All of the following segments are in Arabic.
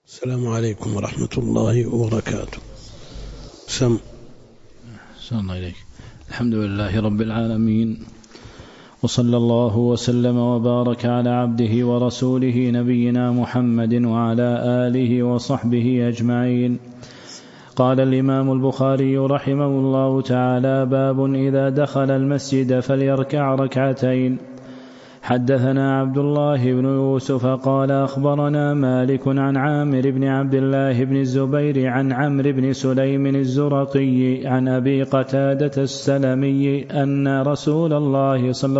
السلام عليكم ورحمة الله وبركاته. سم الله إليك. الحمد لله رب العالمين، وصلى الله وسلم وبارك على عبده ورسوله نبينا محمد وعلى آله وصحبه أجمعين. قال الإمام البخاري رحمه الله تعالى: باب إذا دخل المسجد فليركع ركعتين. حدثنا عبد الله بن يوسف قال أخبرنا مالك عن عامر بن عبد الله بن الزبير عن عمرو بن سليم الزرقي عن أبي قتادة السلمي أن رسول الله صلى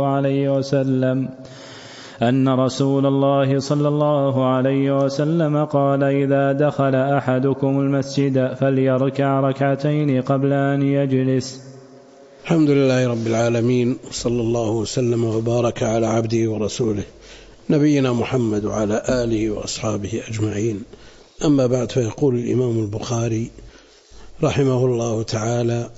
الله عليه وسلم قال: إذا دخل أحدكم المسجد فليركع ركعتين قبل أن يجلس. الحمد لله رب العالمين، وصلى الله وسلم وبارك على عبده ورسوله نبينا محمد وعلى آله وأصحابه أجمعين. أما بعد، فيقول الإمام البخاري رحمه الله تعالى: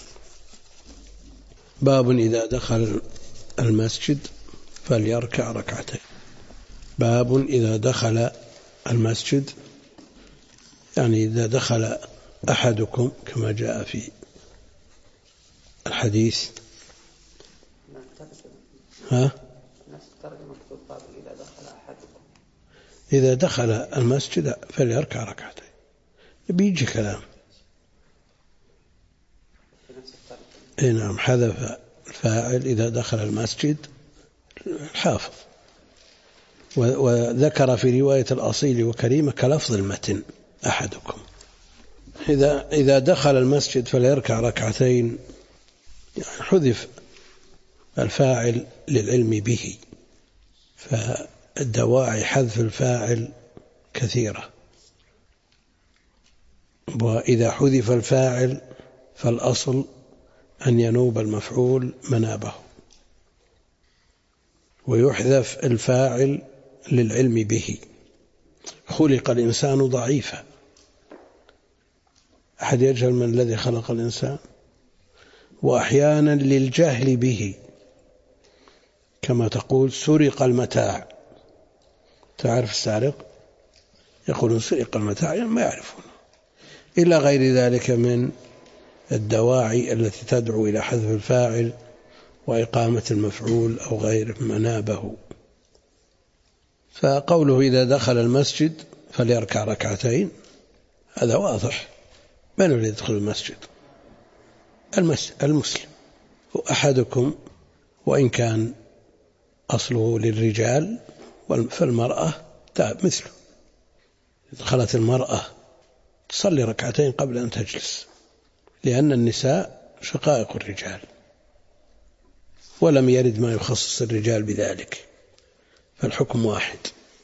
باب إذا دخل المسجد فليركع ركعتين. باب إذا دخل المسجد، يعني إذا دخل أحدكم كما جاء في الحديث. إذا دخل المسجد فليركع ركعتين، بيجي كلام. نعم، حذف الفاعل إذا دخل المسجد الحافظ، وذكر في رواية الأصيل وكريمة كلفظ المتن أحدكم. إذا دخل المسجد فليركع ركعتين، يعني حذف الفاعل للعلم به، فالدواعي حذف الفاعل كثيرة، وإذا حذف الفاعل فالأصل أن ينوب المفعول منابه، ويحذف الفاعل للعلم به. خلق الإنسان ضعيفا، أحد يجهل من الذي خلق الإنسان؟ وأحيانا للجهل به، كما تقول سرق المتاع. تعرف السارق؟ يقولون سرق المتاع، يعني ما يعرفون. إلى غير ذلك من الدواعي التي تدعو إلى حذف الفاعل وإقامة المفعول أو غير منابه. فقوله إذا دخل المسجد فليركع ركعتين، هذا واضح. من الذي يدخل المسجد؟ المسلم. وأحدكم وإن كان أصله للرجال، فالمرأة مثله. دخلت المرأة تصلي ركعتين قبل أن تجلس، لأن النساء شقائق الرجال، ولم يرد ما يخصص الرجال بذلك، فالحكم واحد.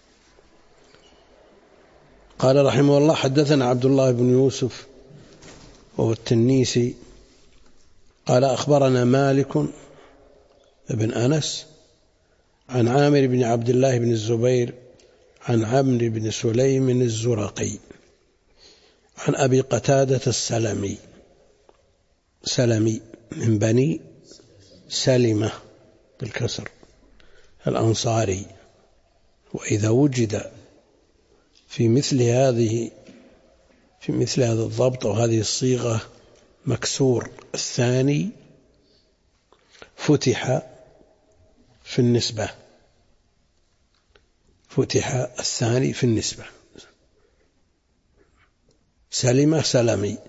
قال رحمه الله: حدثنا عبد الله بن يوسف وهو التنيسي قال أخبرنا مالك بن أنس عن عامر بن عبد الله بن الزبير عن عمرو بن سليم الزرقي عن أبي قتادة السلمي من بني سلمة بالكسر الأنصاري. وإذا وجد في مثل هذا الضبط وهذه الصيغة مكسور الثاني، فتح في النسبة، فتح الثاني في النسبة. سلمة سلمي.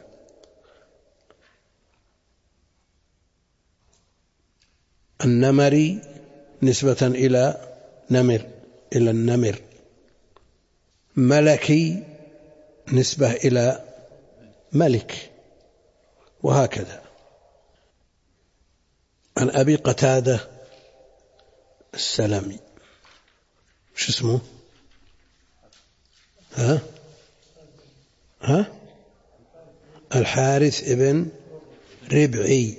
النمري نسبة إلى النمر. ملكي نسبة إلى ملك، وهكذا. عن أبي قتادة السلمي، شو اسمه؟ الحارث ابن ربعي،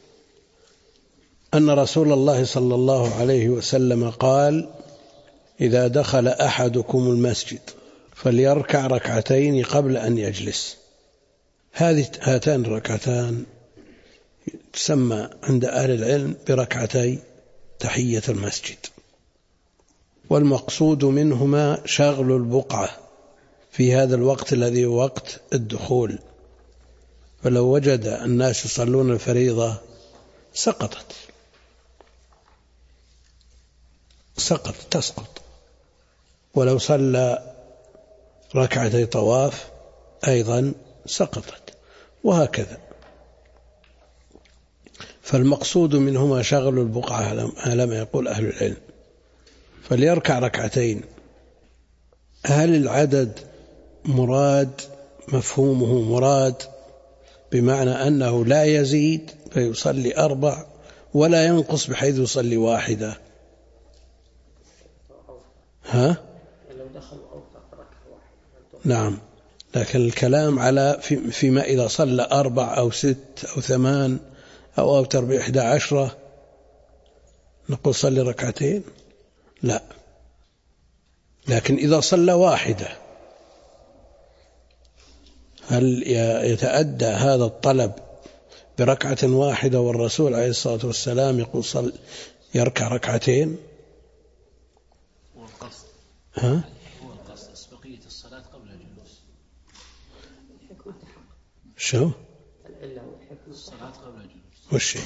أن رسول الله صلى الله عليه وسلم قال: إذا دخل أحدكم المسجد فليركع ركعتين قبل أن يجلس. هاتان الركعتان تسمى عند أهل العلم بركعتي تحية المسجد، والمقصود منهما شغل البقعة في هذا الوقت الذي هو وقت الدخول، فلو وجد الناس يصلون الفريضة تسقط، ولو صلى ركعتي طواف أيضا سقطت، وهكذا. فالمقصود منهما شغل البقعة على ما يقول أهل العلم، فليركع ركعتين. هل العدد مراد؟ مفهومه مراد بمعنى أنه لا يزيد فيصلي 4 ولا ينقص بحيث يصلي 1. نعم، لكن الكلام على فيما إذا صلى 4 أو 6 أو 8 أو أوتر ب11 نقول صلي ركعتين؟ لا، لكن إذا صلى 1 هل يتأدى هذا الطلب بركعة واحدة والرسول عليه الصلاة والسلام يقول يركع ركعتين؟ هو القصد أسبقية الصلاة قبل الجلوس. شو؟ الصلاة قبل الجلوس. وش؟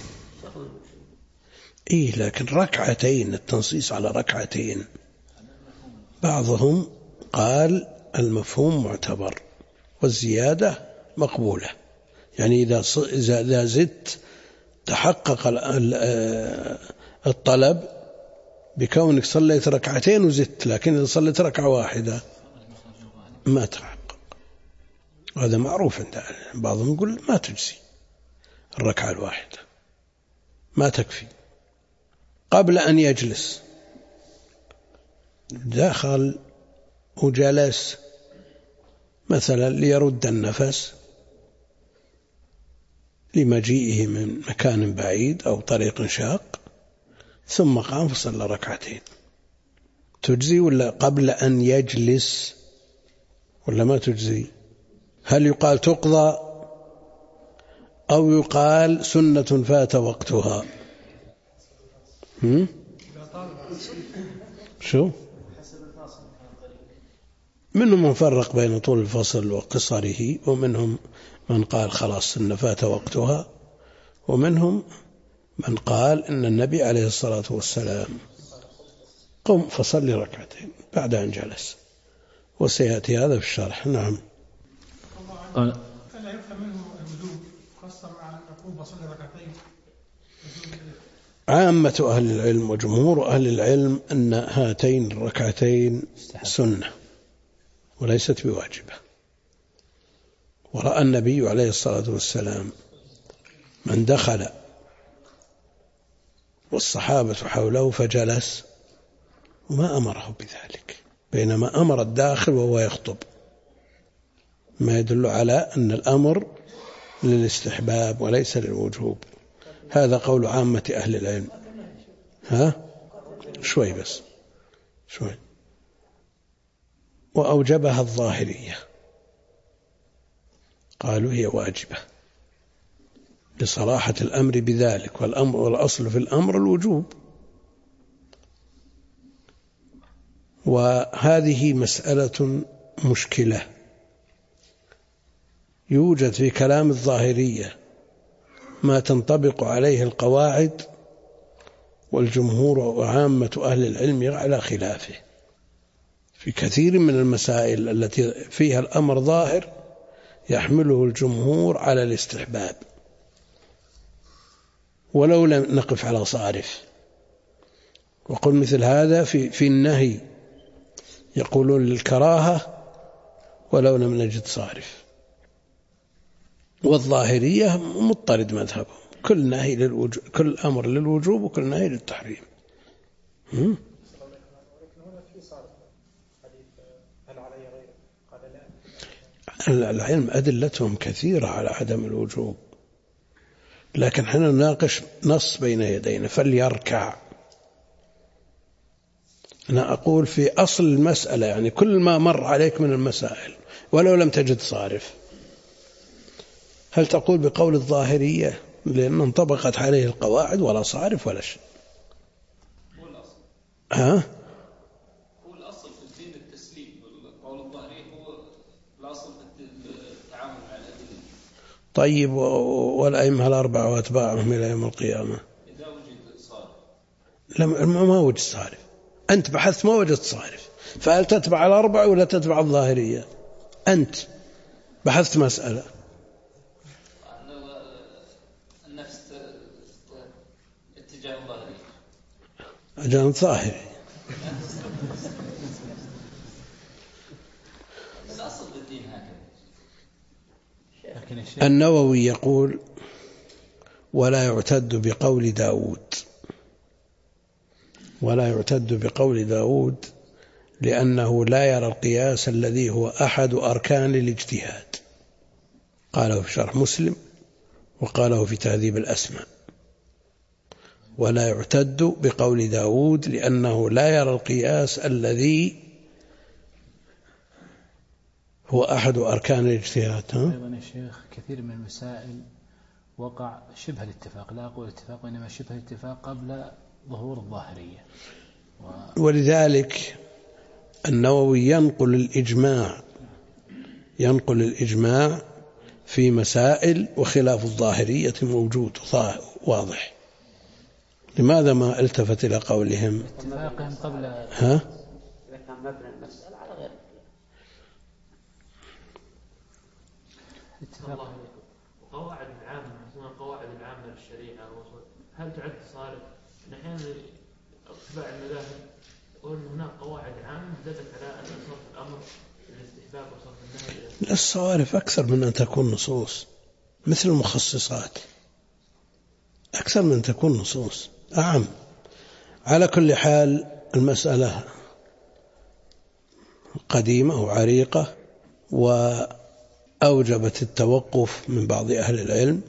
إيه، لكن ركعتين، التنصيص على ركعتين، بعضهم قال المفهوم معتبر والزيادة مقبولة، يعني إذا زدت تحقق الطلب بكونك صليت ركعتين وزدت، لكن إذا صليت ركعة واحدة ما تحقق. هذا معروف عند بعضهم، يقول ما تجزي الركعة الواحدة، ما تكفي. قبل أن يجلس دخل وجلس مثلا ليرد النفس لمجيئه من مكان بعيد أو طريق شاق، ثم قام فصلى ركعتين، تجزي ولا قبل أن يجلس ولا ما تجزي؟ هل يقال تقضى أو يقال سنة فات وقتها؟ شو؟ منهم من فرق بين طول الفصل وقصره، ومنهم من قال خلاص سنة فات وقتها، ومنهم من قال إن النبي عليه الصلاة والسلام قم فصلي ركعتين بعد أن جلس، وسيأتي هذا في الشرح. نعم. ألا يفهم منه الوجوب خاصة مع يقول بصلي ركعتين؟ عامة أهل العلم وجمهور أهل العلم أن هاتين الركعتين سنة وليست بواجبة. ورأى النبي عليه الصلاة والسلام من دخل والصحابة حوله فجلس وما أمره بذلك، بينما أمر الداخل وهو يخطب، ما يدل على أن الأمر للاستحباب وليس للوجوب. هذا قول عامة أهل العلم. شوي بس شوي. وأوجبها الظاهرية، قالوا هي واجبة لصراحة الأمر بذلك، والأصل في الأمر الوجوب. وهذه مسألة مشكلة يوجد في كلام الظاهرية ما تنطبق عليه القواعد، والجمهور وعامة أهل العلم على خلافه في كثير من المسائل التي فيها الأمر ظاهر، يحمله الجمهور على الاستحباب ولو لم نقف على صارف. وقل مثل هذا في النهي يقولون للكراهة ولو لم نجد صارف. والظاهرية مضطرد مذهبهم، كل نهي للوجوب، كل أمر للوجوب وكل نهي للتحريم. العلم أدلتهم كثيرة على عدم الوجوب، لكن حين نناقش نص بين يدينا فليركع. أنا أقول في أصل المسألة، يعني كل ما مر عليك من المسائل ولو لم تجد صارف، هل تقول بقول الظاهرية لأن انطبقت عليه القواعد ولا صارف ولا شيء؟ هو الأصل. هو الأصل في الدين التسليم، قول الظاهرية هو الأصل في التعامل مع الأدلة. طيب والأئمة الأربعة وأتباعهم إلى يوم القيامة إذا وجد صارف. ما وجد صارف، أنت بحثت ما وجدت صارف، فهل تتبع الأربعة ولا تتبع الظاهرية؟ أنت بحثت مسألة. النفس اتجاه ظاهري. أجانب ظاهري. الأصل بالدين هكذا. النووي يقول: ولا يعتد بقول داود، ولا يعتد بقول داود لأنه لا يرى القياس الذي هو أحد أركان الاجتهاد. قاله في شرح مسلم وقاله في تهذيب الأسماء. ولا يعتد بقول داود لأنه لا يرى القياس الذي هو أحد أركان الاجتهاد. أيضا يا شيخ كثير من المسائل وقع شبه الاتفاق، لا أقول اتفاق وإنما شبه الاتفاق قبل ظهور الظاهرية. ولذلك النووي ينقل الإجماع في مسائل وخلاف الظاهرية موجود واضح. لماذا ما التفت إلى قولهم؟ اتفاقهم قبل إذا كان مبنى المسألة على غير اتفاق. وقواعد العامة مثل القواعد العامة للشريعة هل تعد صارف؟ أحيانا اتباع المذاهب يقول هناك قواعد عامة دلت على أن صرف الأمر الاستحباب وصرف النهي. الصوارف أكثر من أن تكون نصوص، مثل المخصصات أكثر من أن تكون نصوص أعم. على كل حال المسألة قديمة وعريقة وأوجبت التوقف من بعض أهل العلم.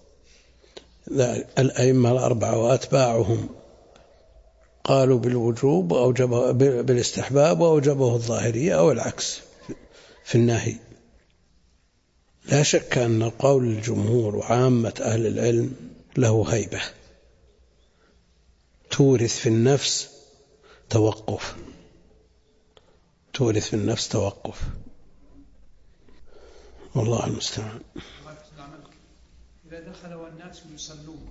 الأئمة الأربعة وأتباعهم قالوا بالوجوب وأوجبه بالاستحباب وأوجبه الظاهرية أو العكس في النهي. لا شك أن قول الجمهور وعامة أهل العلم له هيبة تورث في النفس توقف، والله المستعان. إذا دخل والناس يصلون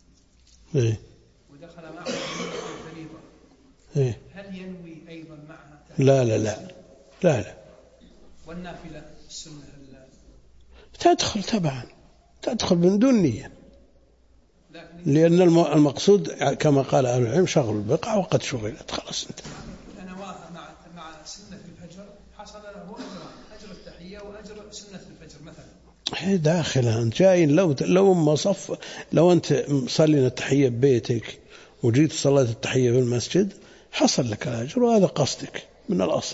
ودخل معهم الفريضة هل ينوي أيضا معها؟ لا والنافلة السنة تدخل من دون نية، لأن المقصود كما قال أهل العلم شغل البقعة وقد شغلت خلاص. انت نواها مع سنة الفجر حصل له أجر التحية وأجر سنة الفجر مثلا. داخلها أنت جاي لو أنت مصلي التحية ببيتك وجيت صلاة التحية في المسجد حصل لك الأجر وهذا قصدك من الأصل.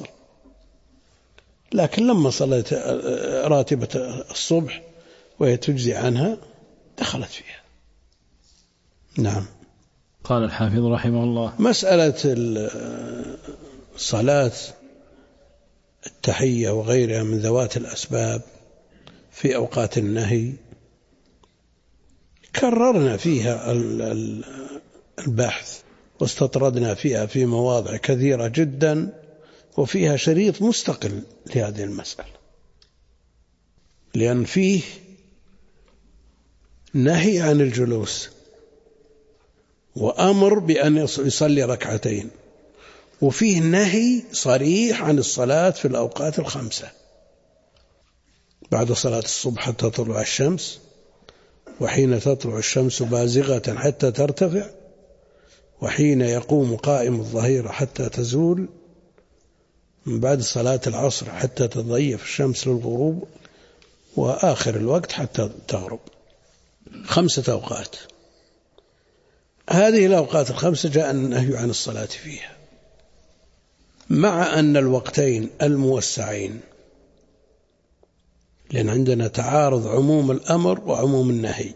لكن لما صليت راتبة الصبح وهي تجزي عنها دخلت فيها. نعم. قال الحافظ رحمه الله: مسألة الصلاة التحية وغيرها من ذوات الأسباب في أوقات النهي كررنا فيها البحث واستطردنا فيها في مواضع كثيرة جدا، وفيها شريط مستقل لهذه المسألة، لأن فيه نهي عن الجلوس وأمر بأن يصلي ركعتين، وفيه نهي صريح عن الصلاة في الأوقات الخمسة بعد صلاة الصبح حتى تطلع الشمس، وحين تطلع الشمس بازغة حتى ترتفع، وحين يقوم قائم الظهيرة حتى تزول، من بعد صلاة العصر حتى تضيف الشمس للغروب، وآخر الوقت حتى تغرب. 5 أوقات. هذه الأوقات الخمسة جاء النهي عن الصلاة فيها، مع أن الوقتين الموسعين، لأن عندنا تعارض عموم الأمر وعموم النهي.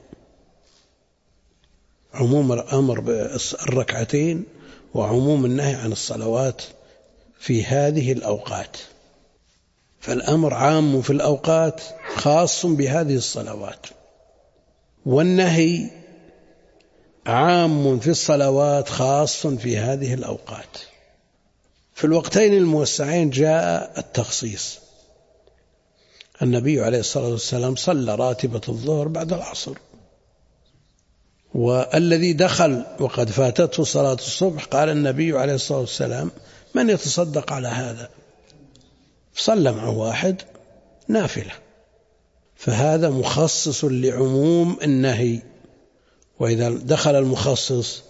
عموم الأمر بالركعتين وعموم النهي عن الصلوات في هذه الأوقات، فالأمر عام في الأوقات خاص بهذه الصلوات، والنهي عام في الصلوات خاص في هذه الأوقات. في الوقتين الموسعين جاء التخصيص، النبي عليه الصلاة والسلام صلى راتبة الظهر بعد العصر، والذي دخل وقد فاتته صلاة الصبح قال النبي عليه الصلاة والسلام: من يتصدق على هذا؟ صلى معه واحد نافلة، فهذا مخصص لعموم النهي، وإذا دخل المخصص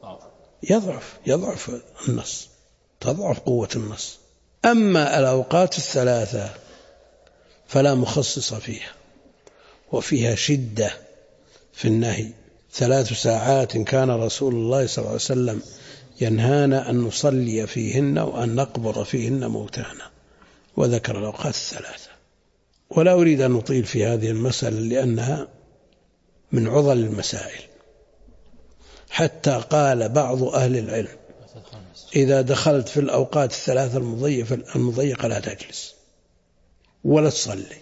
يضعف النص، تضعف قوة النص. أما الأوقات الثلاثة فلا مخصص فيها، وفيها شدة في النهي. 3 ساعات كان رسول الله صلى الله عليه وسلم ينهانا أن نصلي فيهن وأن نقبر فيهن موتانا، وذكر الأوقات الثلاثة. ولا أريد أن نطيل في هذه المسألة لأنها من عضل المسائل، حتى قال بعض أهل العلم: إذا دخلت في الأوقات الثلاثة المضيقة لا تجلس ولا تصلي،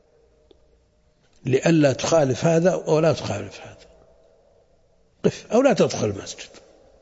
لئلا تخالف هذا ولا تخالف هذا، قف أو لا تدخل المسجد.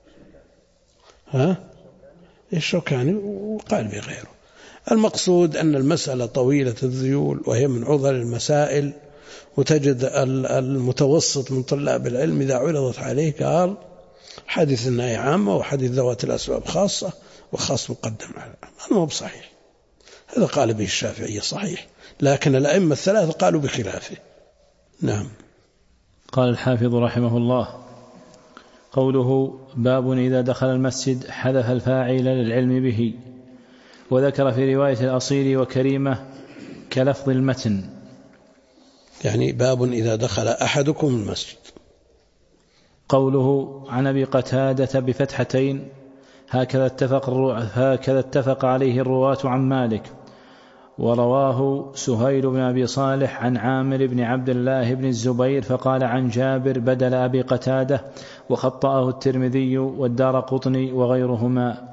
الشوكاني وقال بغيره. المقصود أن المسألة طويلة الذيول، وهي من عضل المسائل، وتجد المتوسط من طلاب العلم إذا عرضت عليه قال حديث النهي عامة وحديث ذوات الأسباب خاصة، وخاص مقدم على العام. هذا مو بصحيح، هذا قال به الشافعية صحيح، لكن الأئمة الثلاثة قالوا بخلافه. نعم. قال الحافظ رحمه الله: قوله: باب إذا دخل المسجد حذف الفاعل للعلم به، وذكر في رواية الأصيل وكريمة كلفظ المتن، يعني باب إذا دخل أحدكم المسجد. قوله: عن أبي قتادة بفتحتين، هكذا اتفق عليه الرواة عن مالك. ورواه سهيل بن أبي صالح عن عامر بن عبد الله بن الزبير فقال عن جابر بدل أبي قتادة، وخطأه الترمذي والدارقطني وغيرهما.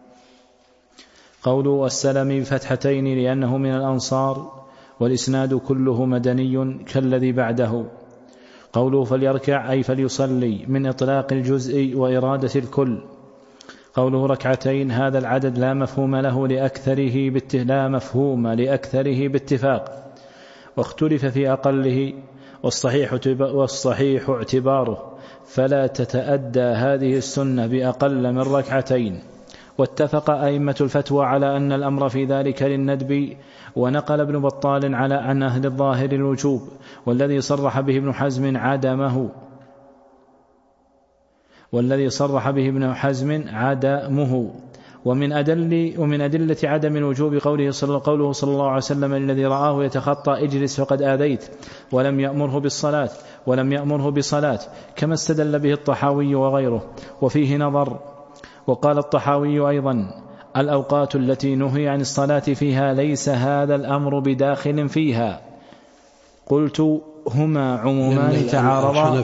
قوله: السلمي بفتحتين لأنه من الأنصار، والإسناد كله مدني كالذي بعده. قوله: فليركع أي فليصلي، من إطلاق الجزء وإرادة الكل. قوله: ركعتين، هذا العدد لا مفهوم لأكثره باتفاق، واختلف في أقله، والصحيح اعتباره، فلا تتأدى هذه السنة بأقل من ركعتين. واتفق أئمة الفتوى على أن الأمر في ذلك للندب، ونقل ابن بطال عن أهل الظاهر الوجوب، والذي صرح به ابن حزم عدمه. ومن أدلة عدم الوجوب قوله صلى الله عليه وسلم الذي رآه يتخطى: اجلس فقد آذيت، ولم يأمره بصلاة، كما استدل به الطحاوي وغيره. وفيه نظر. وقال الطحاوي أيضا: الأوقات التي نهي عن الصلاة فيها ليس هذا الأمر بداخل فيها. قلت: هما عمومان تعارضا.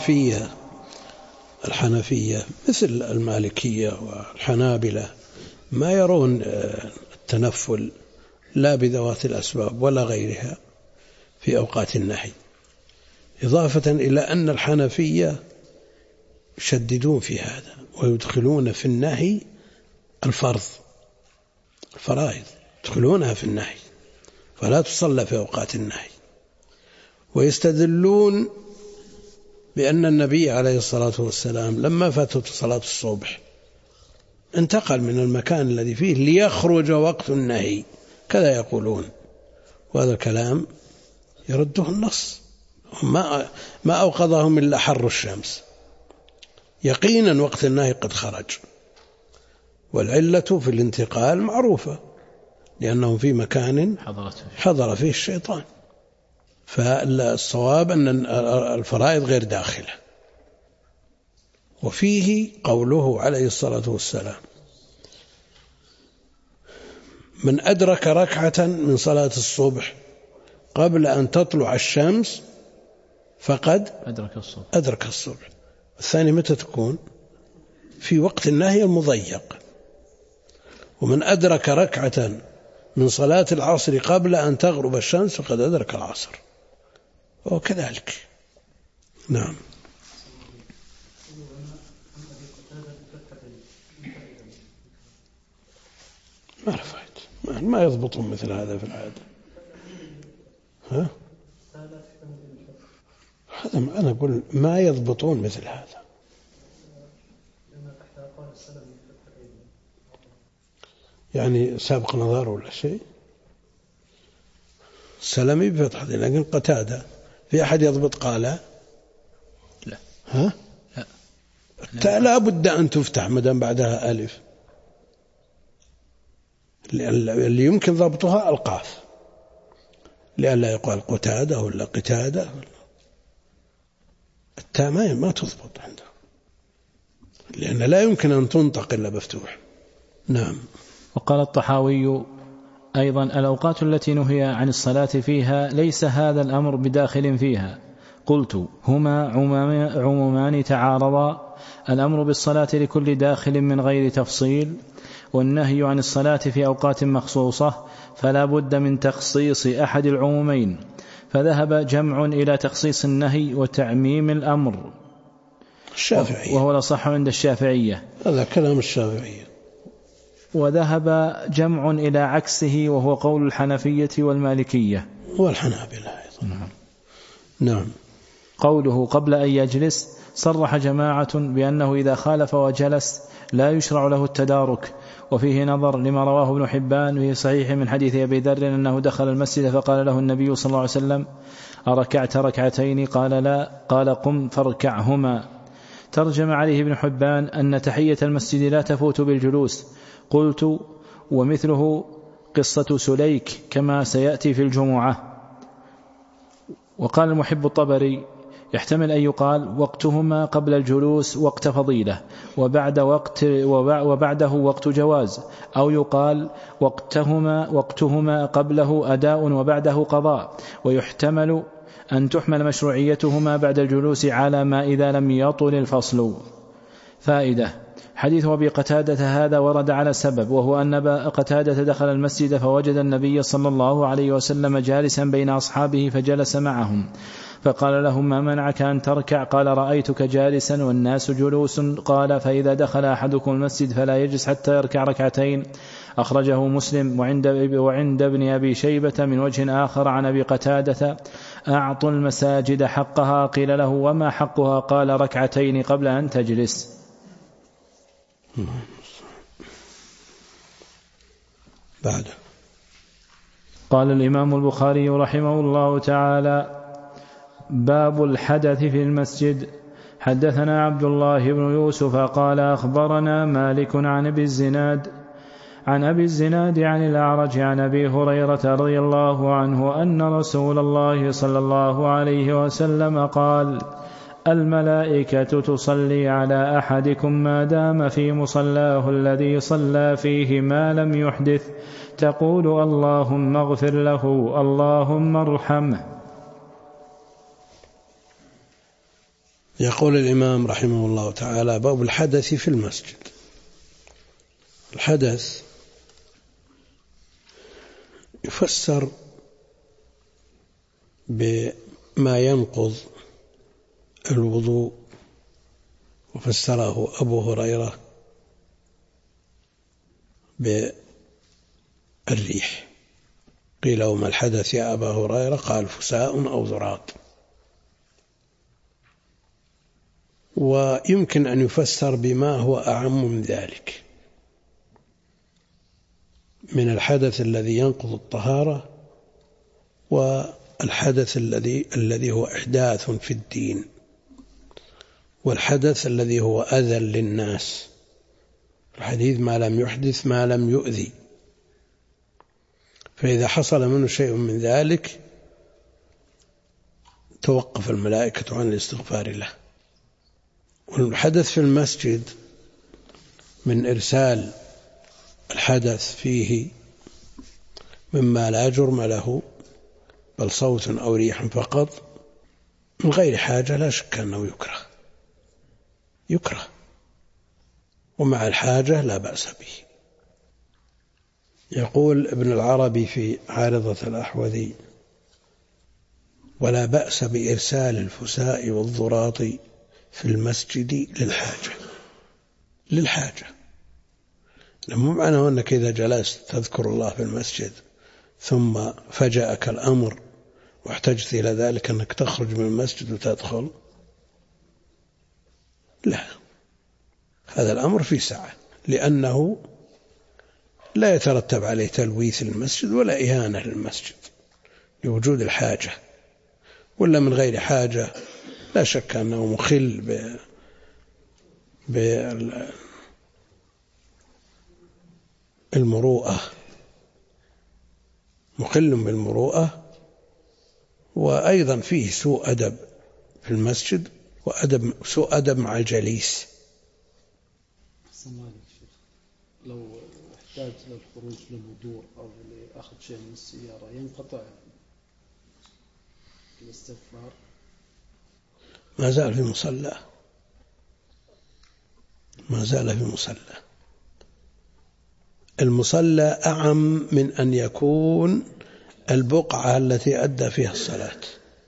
الحنفية مثل المالكية والحنابلة ما يرون التنفل لا بذوات الأسباب ولا غيرها في أوقات النهي، إضافة إلى أن الحنفية يشددون في هذا ويدخلون في النهي الفرائض يدخلونها في النهي، فلا تصلى في أوقات النهي. ويستدلون بأن النبي عليه الصلاة والسلام لما فاتته صلاة الصبح انتقل من المكان الذي فيه ليخرج وقت النهي، كذا يقولون، وهذا الكلام يرده النص. ما أوقظهم إلا حر الشمس، يقينا وقت النهي قد خرج، والعلة في الانتقال معروفة، لأنهم في مكان حضر فيه الشيطان. فالصواب أن الفرائض غير داخلة. وفيه قوله عليه الصلاة والسلام: من أدرك ركعة من صلاة الصبح قبل أن تطلع الشمس فقد أدرك الصبح. الثاني متى تكون؟ في وقت النهي المضيق. ومن أدرك ركعة من صلاة العصر قبل أن تغرب الشمس فقد أدرك العصر، وكذلك. نعم. ما رفعت، ما يضبطون مثل هذا في العادة. ها؟ هذا أنا أقول ما يضبطون مثل هذا. يعني سابق نظر ولا شيء سلمي بفتح، لكن قتادة في أحد يضبط قال لا. ها؟ لا. لا بد أن تفتح مدام بعدها ألف، اللي يمكن ضبطها القاف، لئلا يقال قتادة ولا قتادة. التاء ما تضبط عنده، لأن لا يمكن أن تنطق إلا مفتوح. نعم. وقال الطحاوي أيضا: الأوقات التي نهي عن الصلاة فيها ليس هذا الأمر بداخل فيها. قلت: هما عمومان تعارضا، الأمر بالصلاة لكل داخل من غير تفصيل، والنهي عن الصلاة في أوقات مخصوصة، فلا بد من تخصيص أحد العمومين، فذهب جمع إلى تخصيص النهي وتعميم الأمر، الشافعية، وهو الأصح عند الشافعية. هذا كلام الشافعية. وذهب جمع إلى عكسه، وهو قول الحنفية والمالكية والحنابلة أيضا. نعم. قوله قبل أن يجلس، صرح جماعة بأنه إذا خالف وجلس لا يشرع له التدارك، وفيه نظر لما رواه ابن حبان في صحيح من حديث أبي ذر أنه دخل المسجد فقال له النبي صلى الله عليه وسلم: أركعت ركعتين؟ قال لا. قال: قم فاركعهما. ترجم عليه ابن حبان أن تحية المسجد لا تفوت بالجلوس. قلت: ومثله قصة سليك كما سيأتي في الجمعة. وقال المحب الطبري: يحتمل أن يقال وقتهما قبل الجلوس وقت فضيلة، وبعده وقت جواز، أو يقال وقتهما قبله أداء وبعده قضاء، ويحتمل أن تحمل مشروعيتهما بعد الجلوس على ما إذا لم يطل الفصل. فائدة: حديث أبي قتادة هذا ورد على سبب، وهو أن أبا قتادة دخل المسجد فوجد النبي صلى الله عليه وسلم جالسا بين أصحابه فجلس معهم، فقال لهم: ما منعك أن تركع؟ قال: رأيتك جالسا والناس جلوس. قال: فإذا دخل أحدكم المسجد فلا يجلس حتى يركع ركعتين. أخرجه مسلم وعند ابن أبي شيبة من وجه آخر عن أبي قتادة: أعطوا المساجد حقها. قيل له: وما حقها؟ قال: ركعتين قبل أن تجلس. بعد. قال الإمام البخاري رحمه الله تعالى: باب الحدث في المسجد. حدثنا عبد الله بن يوسف قال: أخبرنا مالك عن أبي الزناد عن الأعرج عن أبي هريرة رضي الله عنه أن رسول الله صلى الله عليه وسلم قال: الملائكة تصلي على أحدكم ما دام في مصلاه الذي صلى فيه ما لم يحدث، تقول: اللهم اغفر له، اللهم ارحمه. يقول الإمام رحمه الله تعالى: باب الحدث في المسجد. الحدث يفسر بما ينقض الوضوء، وفسره أبو هريرة بالريح. قيل: وما الحدث يا أبا هريرة؟ قال: فساء أو ذرات. ويمكن أن يفسر بما هو أعم من ذلك من الحدث الذي ينقض الطهارة، والحدث الذي هو إحداث في الدين، والحدث الذي هو أذى للناس. الحديث: ما لم يحدث ما لم يؤذي. فإذا حصل منه شيء من ذلك توقف الملائكة عن الاستغفار له. والحدث في المسجد من إرسال الحدث فيه مما لا جرم له، بل صوت أو ريح فقط من غير حاجة، لا شك أنه يكره، ومع الحاجة لا بأس به. يقول ابن العربي في عارضة الأحوذي: ولا بأس بإرسال الفساء والضراط في المسجد للحاجة. مو معناه أنك إذا جلست تذكر الله في المسجد ثم فجأك الأمر واحتجت إلى ذلك أنك تخرج من المسجد وتدخل، لا، هذا الأمر في سعة، لأنه لا يترتب عليه تلويث للمسجد ولا إهانة للمسجد لوجود الحاجة، ولا من غير حاجة لا شك أنه مخل بالمروءة، مخل بالمروءة، وأيضا فيه سوء أدب في المسجد سوء أدب مع الجليس. لو احتاج للخروج للوضوء أو لأخذ شيء من السيارة ينقطع الاستغفار؟ ما زال في مصلى، ما زال في مصلى. المصلى أعم من أن يكون البقعة التي أدى فيها الصلاة،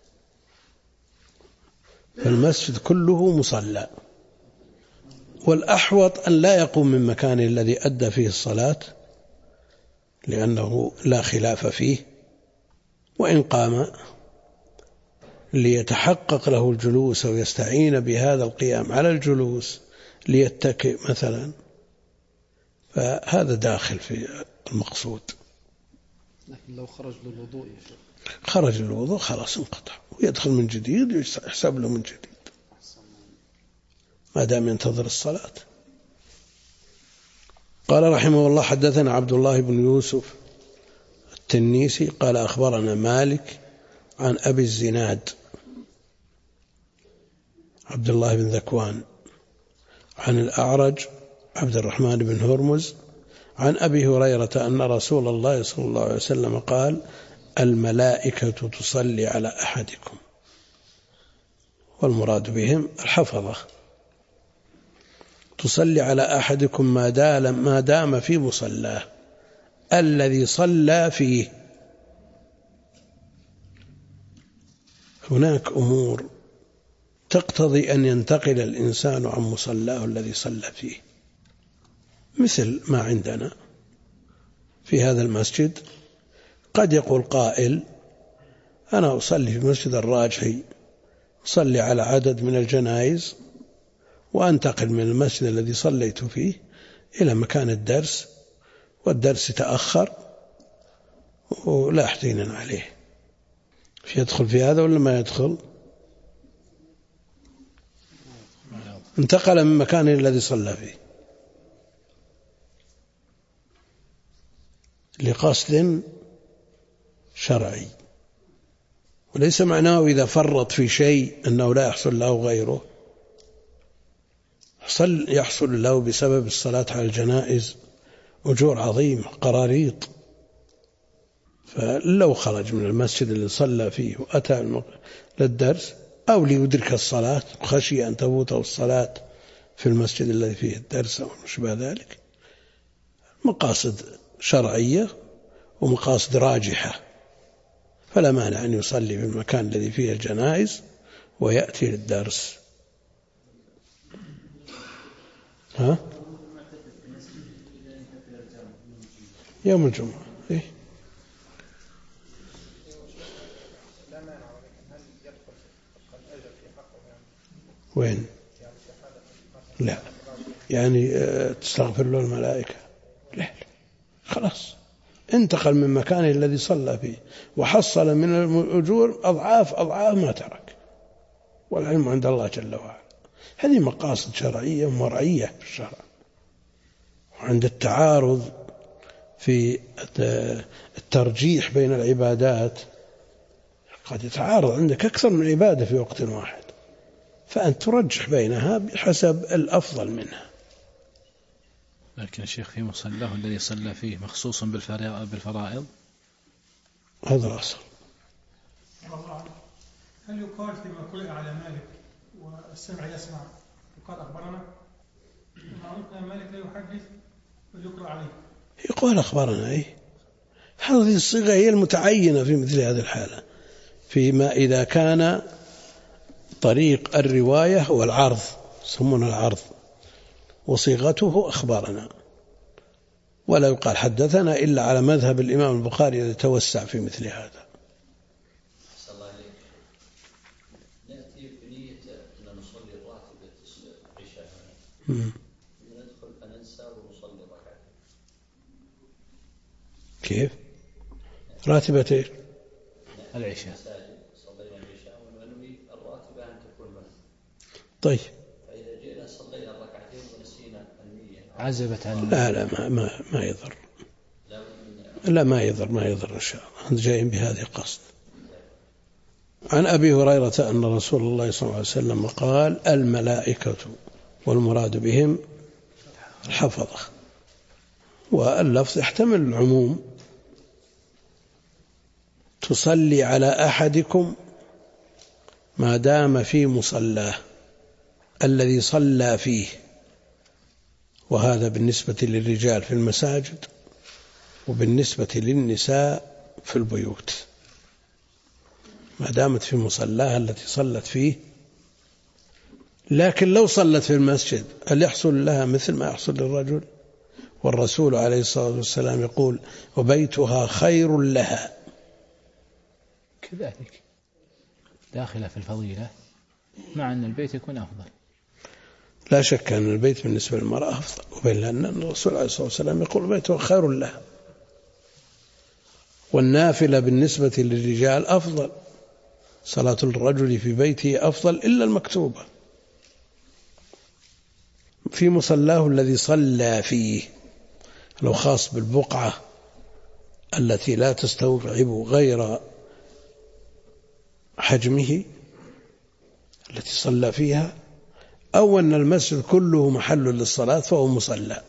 فالمسجد كله مصلى، والأحوط أن لا يقوم من مكانه الذي أدى فيه الصلاة لأنه لا خلاف فيه، وإن قام ليتحقق له الجلوس أو يستعين بهذا القيام على الجلوس ليتكئ مثلا، فهذا داخل في المقصود. لكن لو خرج للوضوء يا شيخ، خرج للوضوء خلاص انقطع، ويدخل من جديد ويحسب له من جديد ما دام ينتظر الصلاة. قال رحمه الله: حدثنا عبد الله بن يوسف التنيسي قال أخبرنا مالك عن أبي الزناد عبد الله بن ذكوان عن الأعرج عبد الرحمن بن هرمز عن أبي هريرة أن رسول الله صلى الله عليه وسلم قال: الملائكة تصلي على أحدكم، والمراد بهم الحفظة، تصلي على أحدكم ما دام في مصلاه الذي صلى فيه. هناك أمور تقتضي أن ينتقل الإنسان عن مصلاه الذي صلى فيه، مثل ما عندنا في هذا المسجد. قد يقول قائل: أنا أصلي في مسجد الراجحي، أصلي على عدد من الجنائز وأنتقل من المسجد الذي صليت فيه إلى مكان الدرس، والدرس يتأخر ولا حزين عليه، يدخل في هذا ولا ما يدخل؟ انتقل من مكانه الذي صلى فيه لقصد شرعي، وليس معناه إذا فرط في شيء أنه لا يحصل له غيره. يحصل له بسبب الصلاة على الجنائز أجور عظيمة قراريط، فلو خرج من المسجد اللي صلى فيه وأتى للدرس أو ليدرك الصلاة وخشي أن تفوته الصلاة في المسجد الذي فيه الدرس أو شبه ذلك، مقاصد شرعية ومقاصد راجحة، فلا مانع أن يصلي في المكان الذي فيه الجنائز ويأتي للدرس. يوم الجمعة إيه؟ وين؟ لا يعني تستغفر له الملائكة؟ لا، خلاص انتقل من مكانه الذي صلى فيه وحصل من الأجور أضعاف ما ترك، والعلم عند الله جل وعلا. هذه مقاصد شرعية مرعية في الشرع. وعند التعارض في الترجيح بين العبادات قد يتعارض عندك أكثر من عبادة في وقت واحد، فأن ترجح بينها بحسب الأفضل منها. لكن الشيخ في مصلاه الذي صلى فيه مخصوص بالفرائض، هذا الأصل. هل يقال فيما قرئ على مالك والسمع يسمع يقال أخبرنا؟ معروف مالك لا يحدث بل يقرأ عليه. يقول أخبرنا إيه؟ هذه الصيغة هي المتعينة في مثل هذه الحالة، فيما إذا كان طريق الرواية والعرض، يسمونه العرض، وصيغته أخبرنا، ولا يقال حدثنا إلا على مذهب الإمام البخاري الذي توسع في مثل هذا. ندخل فننسى ونصلي ركعتين. كيف؟ راتبة ايش؟ العشاء. صلينا العشاء وننوي الراتبة أن تكون مثلا. طيب. فإذا جئنا صلينا الركعتين ونسينا النية. عزبت عن. لا ما يضر. لا ما يضر إن شاء الله. جايين بهذه القصد. عن أبي هريرة أن رسول الله صلى الله عليه وسلم قال: الملائكة والمراد بهم الحفظة. واللفظ يحتمل العموم. تصلي على أحدكم ما دام في مصلاه الذي صلى فيه، وهذا بالنسبة للرجال في المساجد، وبالنسبة للنساء في البيوت، ما دامت في مصلاها التي صلت فيه. لكن لو صلت في المسجد هل يحصل لها مثل ما يحصل للرجل؟ والرسول عليه الصلاة والسلام يقول: وبيتها خير لها. كذلك داخلة في الفضيلة، مع أن البيت يكون أفضل. لا شك أن البيت بالنسبة للمرأة أفضل، وبين أن الرسول عليه الصلاة والسلام يقول: بيتها خير لها. والنافلة بالنسبة للرجال أفضل، صلاة الرجل في بيته أفضل إلا المكتوبة في مصلاه الذي صلى فيه. لو خاص بالبقعة التي لا تستوعب غير حجمه التي صلى فيها، أو أن المسجد كله محل للصلاة فهو مصلى،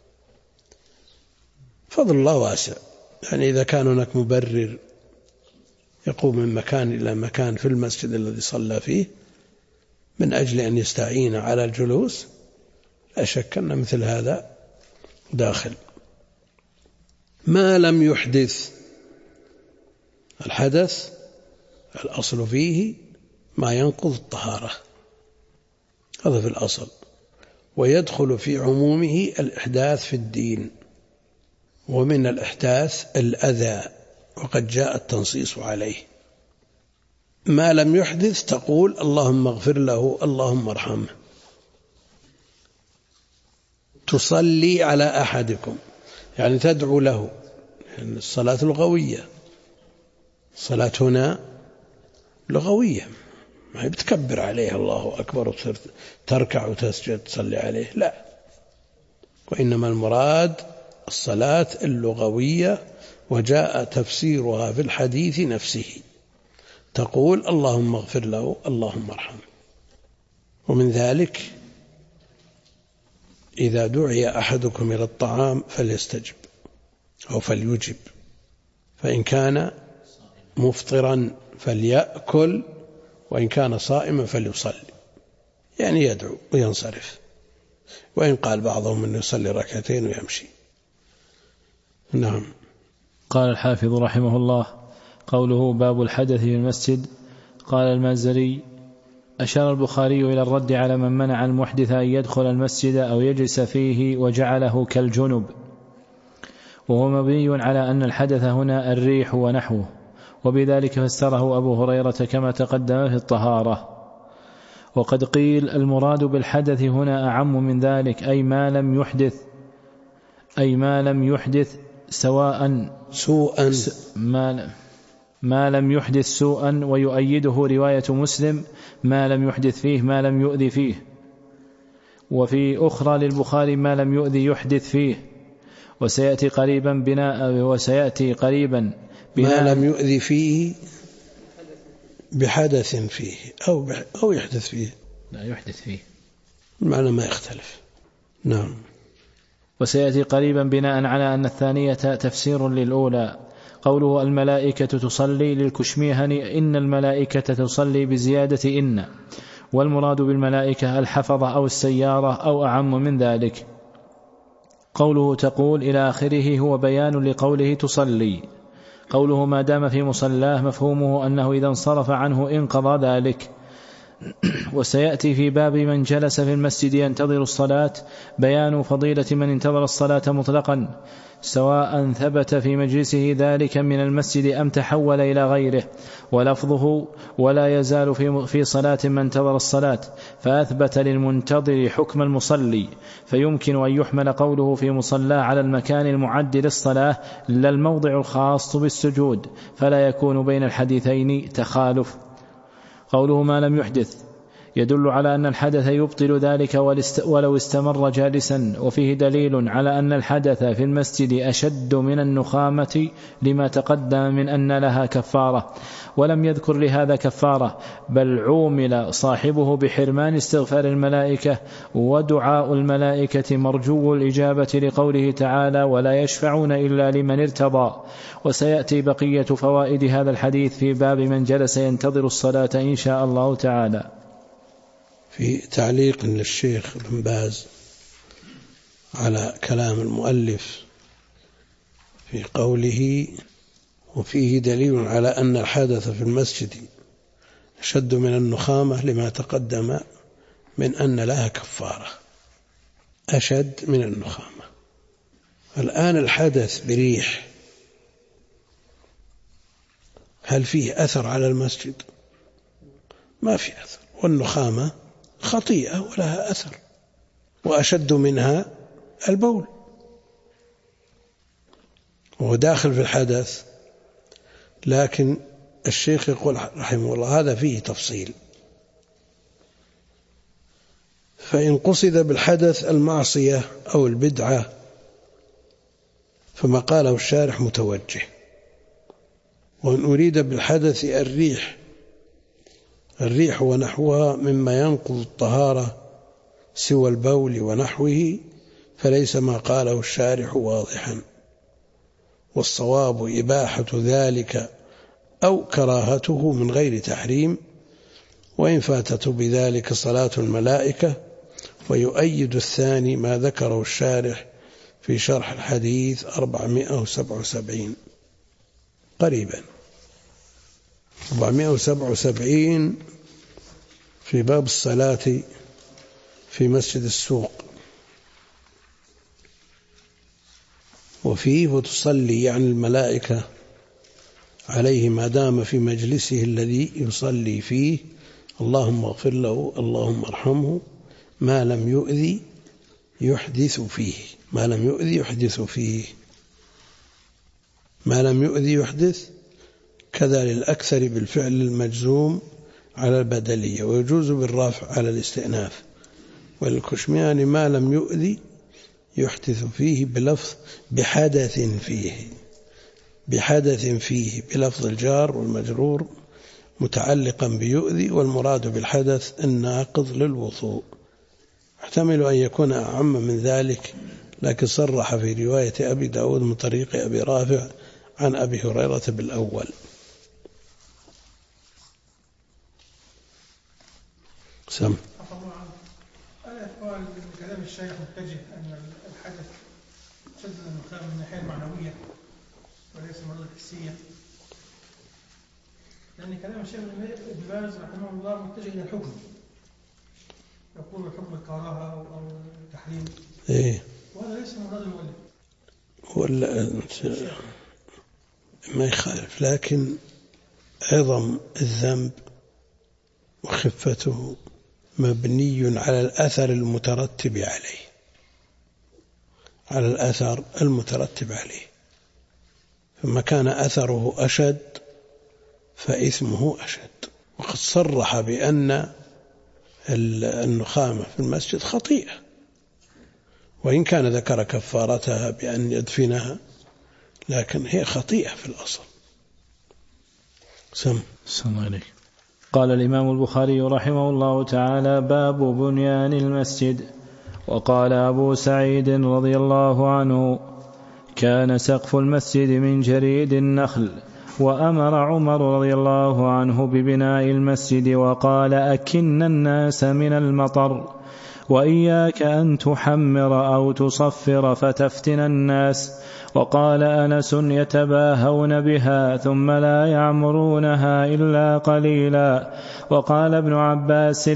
فضل الله واسع. يعني إذا كان هناك مبرر يقوم من مكان إلى مكان في المسجد الذي صلى فيه من أجل أن يستعين على الجلوس، لا شك أن مثل هذا داخل. ما لم يحدث، الحدث الأصل فيه ما ينقض الطهارة، هذا في الأصل، ويدخل في عمومه الإحداث في الدين، ومن الإحداث الأذى، وقد جاء التنصيص عليه. ما لم يحدث تقول: اللهم اغفر له، اللهم ارحمه. تصلي على أحدكم يعني تدعو له، يعني الصلاة لغوية، الصلاة هنا لغوية، ما هي بتكبر عليه الله أكبر وتركع وتسجد تصلي عليه، لا، وإنما المراد الصلاة اللغوية، وجاء تفسيرها في الحديث نفسه، تقول: اللهم اغفر له، اللهم ارحمه. ومن ذلك إذا دعي أحدكم إلى الطعام فليستجب أو فليجب، فإن كان مفطرا فليأكل، وإن كان صائما فليصلي، يعني يدعو وينصرف. وإن قال بعضهم أنه يصلي ركعتين ويمشي. نعم. قال الحافظ رحمه الله: قوله باب الحدث في المسجد. قال المازري: أشار البخاري إلى الرد على من منع المحدث أن يدخل المسجد أو يجلس فيه وجعله كالجنب، وهو مبني على أن الحدث هنا الريح ونحوه، وبذلك فسره أبو هريرة كما تقدم في الطهارة. وقد قيل المراد بالحدث هنا أعم من ذلك، أي ما لم يحدث سوءا ما لم يحدث سوءا، ويؤيده رواية مسلم: ما لم يحدث فيه ما لم يؤذي فيه. وفي أخرى للبخاري: ما لم يؤذي يحدث فيه. وسيأتي قريبا ما لم يؤذي فيه بحدث فيه أو يحدث فيه، لا يحدث فيه، المعنى ما يختلف. نعم. وسيأتي قريبا بناء على أن الثانية تفسير للأولى. قوله الملائكة تصلي للكشميهن، إن الملائكة تصلي بزيادة إن، والمراد بالملائكة الحفظة أو السيارة أو أعم من ذلك. قوله تقول إلى آخره هو بيان لقوله تصلي. قوله ما دام في مصلاه مفهومه أنه إذا انصرف عنه انقضى ذلك، وسيأتي في باب من جلس في المسجد ينتظر الصلاة بيان فضيلة من انتظر الصلاة مطلقا، سواء ثبت في مجلسه ذلك من المسجد أم تحول إلى غيره، ولفظه ولا يزال في صلاة من انتظر الصلاة، فأثبت للمنتظر حكم المصلي، فيمكن أن يحمل قوله في مصلاه على المكان المعد للصلاة لا الموضع الخاص بالسجود، فلا يكون بين الحديثين تخالف. قوله ما لم يحدث يدل على أن الحدث يبطل ذلك ولو استمر جالسا، وفيه دليل على أن الحدث في المسجد أشد من النخامة لما تقدم من أن لها كفارة، ولم يذكر لهذا كفارة، بل عومل صاحبه بحرمان استغفار الملائكة، ودعاء الملائكة مرجو الإجابة لقوله تعالى ولا يشفعون إلا لمن ارتضى. وسيأتي بقية فوائد هذا الحديث في باب من جلس ينتظر الصلاة إن شاء الله تعالى. في تعليق للشيخ بن باز على كلام المؤلف في قوله وفيه دليل على أن الحدث في المسجد أشد من النخامة لما تقدم من أن لها كفارة. أشد من النخامة. الآن الحدث بريح هل فيه أثر على المسجد؟ ما في أثر، والنخامة خطيئة ولها أثر، وأشد منها البول، وهو داخل في الحدث. لكن الشيخ يقول رحمه الله هذا فيه تفصيل، فإن قصد بالحدث المعصية أو البدعة فما قاله الشارح متوجه، وإن أريد بالحدث الريح ونحوها مما ينقض الطهارة سوى البول ونحوه فليس ما قاله الشارح واضحا، والصواب إباحة ذلك أو كراهته من غير تحريم، وإن فاتته بذلك صلاة الملائكة. ويؤيد الثاني ما ذكره الشارح في شرح الحديث 477 قريبا 477 في باب الصلاة في مسجد السوق، وفيه وتصلي يعني الملائكة عليه ما دام في مجلسه الذي يصلي فيه اللهم اغفر له اللهم ارحمه ما لم يؤذي يحدث فيه. ما لم يؤذي يحدث فيه، ما لم يؤذي يحدث، كذا للأكثر بالفعل المجزوم على البدلية، ويجوز بالرافع على الاستئناف. والكشمياني ما لم يؤذي يحدث فيه بلفظ بحدث فيه بلفظ الجار والمجرور متعلقا بيؤذي، والمراد بالحدث الناقض للوضوء. احتمل أن يكون أعم من ذلك، لكن صرح في رواية أبي داود من طريق أبي رافع عن أبي هريرة بالأول. سم الأقوال كلام الشيخ متجه أن الحدث شد النخام من الناحية المعنوية وليس مرض حسية، لأن كلام الشيخ ابن باز رحمه الله متجه إلى الحكم، يقول حكم الكراهة أو التحريم. إيه. وهذا ليس مراد المؤلف ولا ما يخالف، لكن عظم الذنب وخفته مبني على الأثر المترتب عليه، على الأثر المترتب عليه، فما كان أثره أشد فإثمه أشد. وقد صرح بأن النخامة في المسجد خطيئة، وإن كان ذكر كفارتها بأن يدفنها، لكن هي خطيئة في الأصل. سم عليك. قال الإمام البخاري رحمه الله تعالى باب بنيان المسجد. وقال أبو سعيد رضي الله عنه كان سقف المسجد من جريد النخل، وأمر عمر رضي الله عنه ببناء المسجد، وقال أكن الناس من المطر. وإياك أن تحمر أو تصفر فتفتن الناس. وقال أنس يتباهون بها ثم لا يعمرونها إلا قليلا. وقال ابن عباس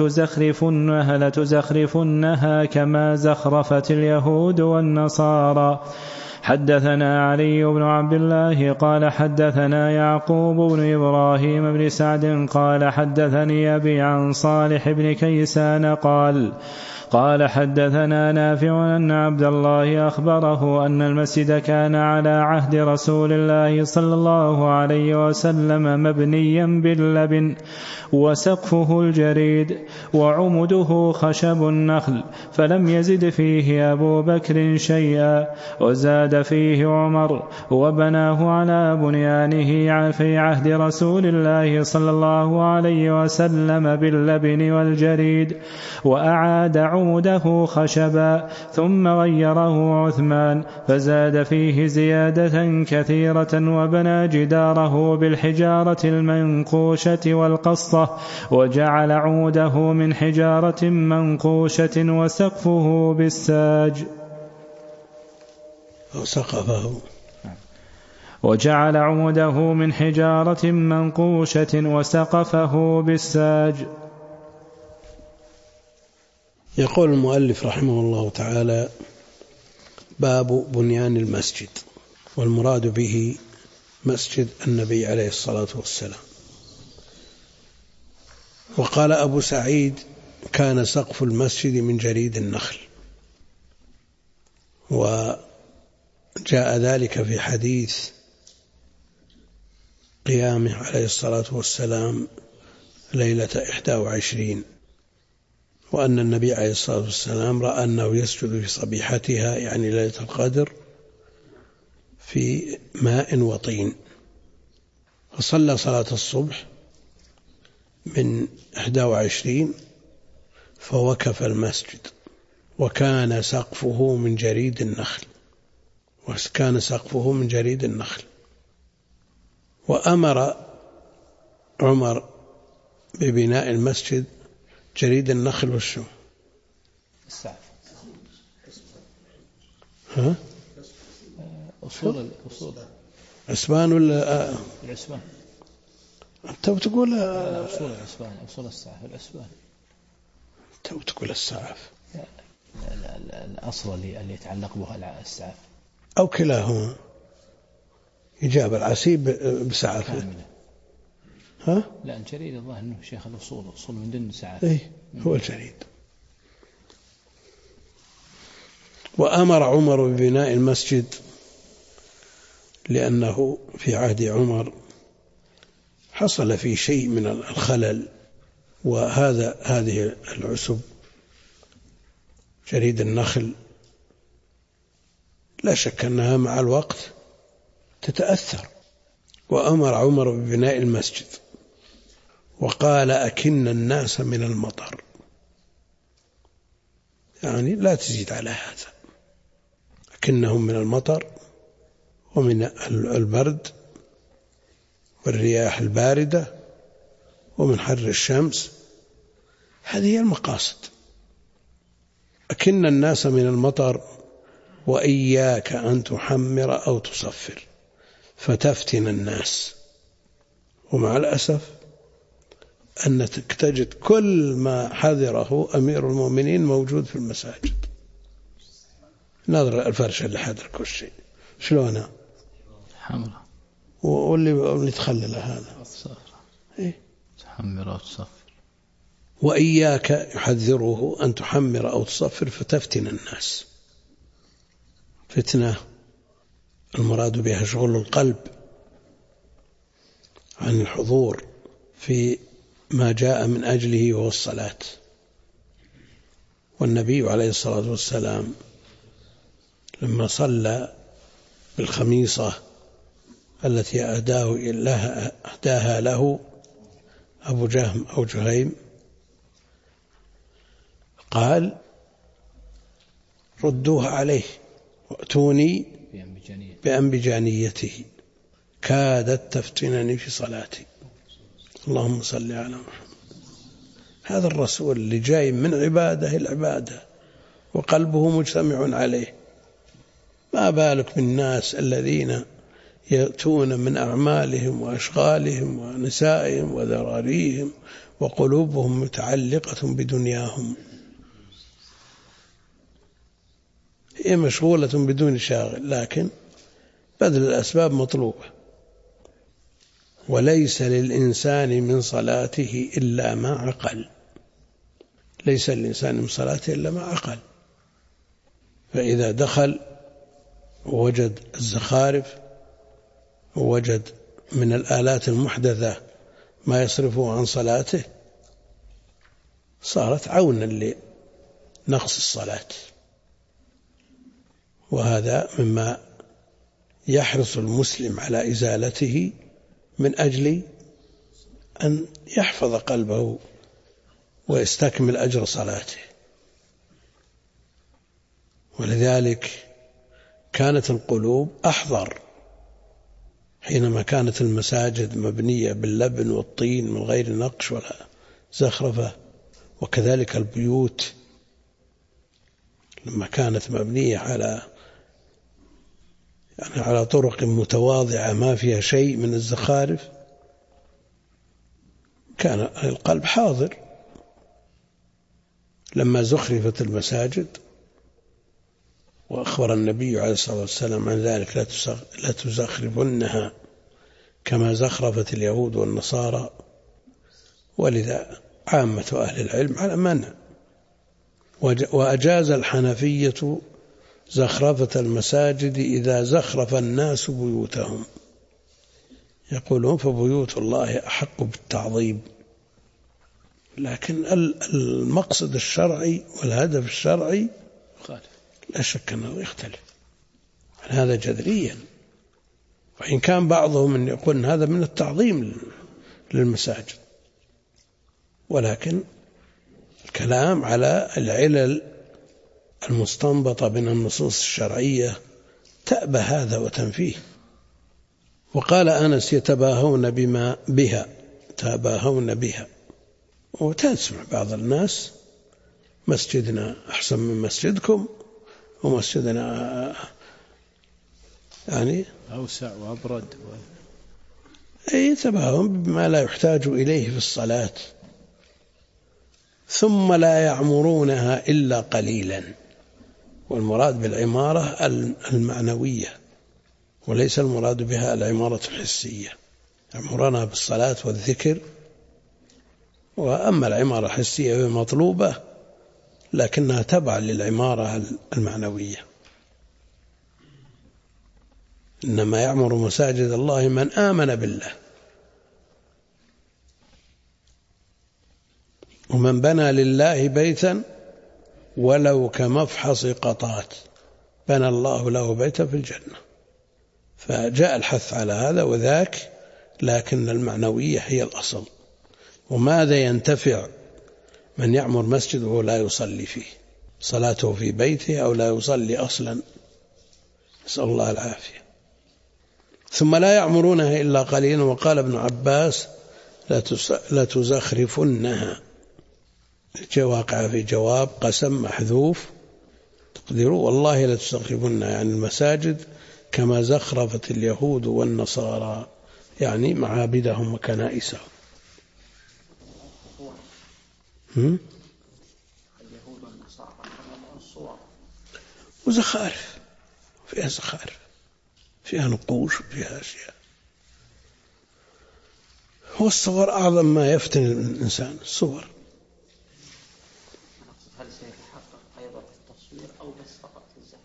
لتزخرفنها كما زخرفت اليهود والنصارى. حدثنا علي بن عبد الله قال حدثنا يعقوب بن إبراهيم بن سعد قال حدثني أبي عن صالح بن كيسان قال حدثنا نافع أن عبد الله أخبره أن المسجد كان على عهد رسول الله صلى الله عليه وسلم مبنيا باللبن وسقفه الجريد وعمده خشب النخل، فلم يزد فيه أبو بكر شيئا، وزاد فيه عمر وبناه على بنيانه في عهد رسول الله صلى الله عليه وسلم باللبن والجريد، وأعاد عمده خشبا، ثم غيره عثمان فزاد فيه زيادة كثيرة، وبنى جداره بالحجارة المنقوشة والقصة، وجعل عموده من حجارة منقوشة وسقفه بالساج وجعل عموده من حجارة منقوشة وسقفه بالساج. يقول المؤلف رحمه الله تعالى: باب بنيان المسجد، والمراد به مسجد النبي عليه الصلاة والسلام. وقال أبو سعيد: كان سقف المسجد من جريد النخل، وجاء ذلك في حديث قيامه عليه الصلاة والسلام ليلة 21، وأن النبي عليه الصلاة والسلام رأى أنه يسجد في صبيحتها يعني ليلة القدر في ماء وطين، فصلى صلاة الصبح من 21 فوقف المسجد، وكان سقفه من جريد النخل. وأمر عمر ببناء المسجد. جريد النخل وشو؟ السعف. ها؟ أصول عسبان ولا العسبان؟ أنت بتقول أصول العسبان، أصول السعف العسبان. أنت بتقول السعف. الأصل اللي يتعلق بها السعف أو كلاهما يجاب العسيب بسعفه. ها؟ لا الجريد الظاهر أنه شيخ الأصول، أصول من دون سعف. إيه هو الجريد. وأمر عمر ببناء المسجد لأنه في عهد عمر حصل فيه شيء من الخلل، هذه العسب جريد النخل لا شك أنها مع الوقت تتأثر. وأمر عمر ببناء المسجد وقال: أكن الناس من المطر، يعني لا تزيد على هذا، أكنهم من المطر ومن البرد والرياح الباردة ومن حر الشمس، هذه هي المقاصد. أكن الناس من المطر، وإياك أن تحمر أو تصفر فتفتن الناس. ومع الأسف أنك تجد كل ما حذره أمير المؤمنين موجود في المساجد. نظر الفرشة اللي حذر كل شيء شلونها حمراء، واللي تخلل هذا إيه؟ تحمر أو تصفر. وإياك يحذره أن تحمر أو تصفر فتفتن الناس. فتنة المراد بها شغل القلب عن الحضور في ما جاء من أجله وهو الصلاة. والنبي عليه الصلاة والسلام لما صلى بالخميصة التي أهداها له أبو جهم أو جهيم، قال: ردوها عليه وأتوني بأنبجانيته كادت تفتنني في صلاتي. اللهم صل على محمد. هذا الرسول اللي جاي من عباده العبادة وقلبه مجتمع عليه، ما بالك بالناس الذين يأتون من أعمالهم وأشغالهم ونسائهم وذراريهم وقلوبهم متعلقة بدنياهم، هي مشغولة بدون شاغل، لكن بذل الأسباب مطلوبة. وليس للإنسان من صلاته إلا ما عقل، ليس للإنسان من صلاته إلا ما عقل. فإذا دخل ووجد الزخارف ووجد من الآلات المحدثة ما يصرفه عن صلاته صارت عونا لنقص الصلاة، وهذا مما يحرص المسلم على إزالته من أجل أن يحفظ قلبه ويستكمل أجر صلاته. ولذلك كانت القلوب أحضر حينما كانت المساجد مبنية باللبن والطين من غير نقش ولا زخرفة، وكذلك البيوت لما كانت مبنية على طرق متواضعة ما فيها شيء من الزخارف، كان القلب حاضر. لما زخرفت المساجد وأخبر النبي عليه الصلاة والسلام عن ذلك لا تزخرفنها كما زخرفت اليهود والنصارى، ولذا عامة أهل العلم على منع. وأجاز الحنفية زخرفة المساجد إذا زخرف الناس بيوتهم، يقولون فبيوت الله أحق بالتعظيم. لكن المقصد الشرعي والهدف الشرعي لا شك أنه يختلف عن هذا جذريا، وإن كان بعضهم من يقول أن هذا من التعظيم للمساجد، ولكن الكلام على العلل المستنبطة من النصوص الشرعية تأبى هذا وتنفيه. وقال أنس يتباهون بها، وتسمع بعض الناس مسجدنا أحسن من مسجدكم، ومسجدنا يعني أوسع وأبرد، يتباهون بما لا يحتاج إليه في الصلاة، ثم لا يعمرونها إلا قليلا. والمراد بالعمارة المعنوية، وليس المراد بها العمارة الحسية. يعمرونها بالصلاة والذكر، وأما العمارة الحسية هي مطلوبة لكنها تبع للعمارة المعنوية. إنما يعمر مساجد الله من آمن بالله ومن بنى لله بيتا ولو كمفحص قطات بنى الله له بيتا في الجنة. فجاء الحث على هذا وذاك، لكن المعنوية هي الأصل. وماذا ينتفع من يعمر مسجد وهو لا يصلي فيه، صلاته في بيته أو لا يصلي أصلا، نسأل الله العافية. ثم لا يعمرونها إلا قليلا. وقال ابن عباس لا تزخرفنها، واقع في جواب قسم محذوف تقدروا والله لا تزخرفنها، يعني المساجد كما زخرفت اليهود والنصارى، يعني معابدهم وكنائسهم. اليهود والنصارى الصور وزخارف، فيها زخارف، فيها نقوش، فيها أشياء. هو الصور أعظم ما يفتن الإنسان، الصور. هل سيتحقق أيضا التصوير أو بس فقط الزخرف؟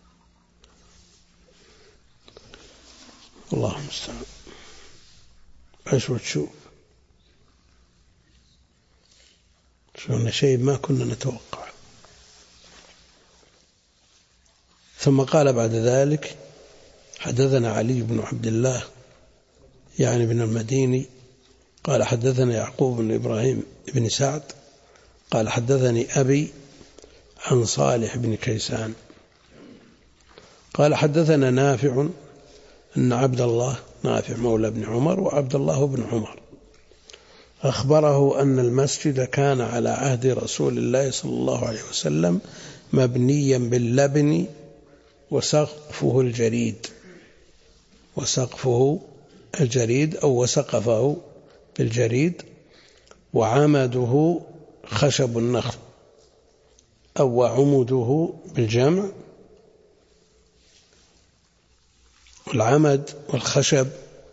الله المستعان. عيش وتشوف، شوفنا شيء ما كنا نتوقع. ثم قال بعد ذلك: حدثنا علي بن عبد الله يعني بن المديني قال حدثنا يعقوب بن إبراهيم بن سعد قال حدثني أبي عن صالح بن كيسان قال حدثنا نافع أن عبد الله، نافع مولى بن عمر وعبد الله بن عمر، أخبره أن المسجد كان على عهد رسول الله صلى الله عليه وسلم مبنيا باللبن وسقفه الجريد أو وسقفه بالجريد، وعمده خشب النخل أو عمده بالجمع. العمد والخشب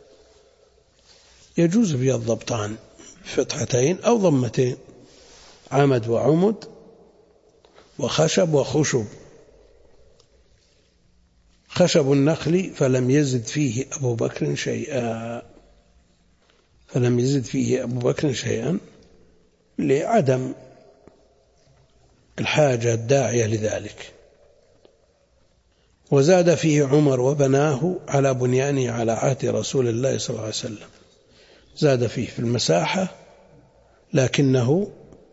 يجوز فيها الضبطان بفتحتين أو ضمتين، عمد وعمد وخشب وخشب. خشب النخل فلم يزد فيه أبو بكر شيئا لعدم الحاجة الداعية لذلك. وزاد فيه عمر وبناه على بنيانه على عهد رسول الله صلى الله عليه وسلم، زاد فيه في المساحة لكنه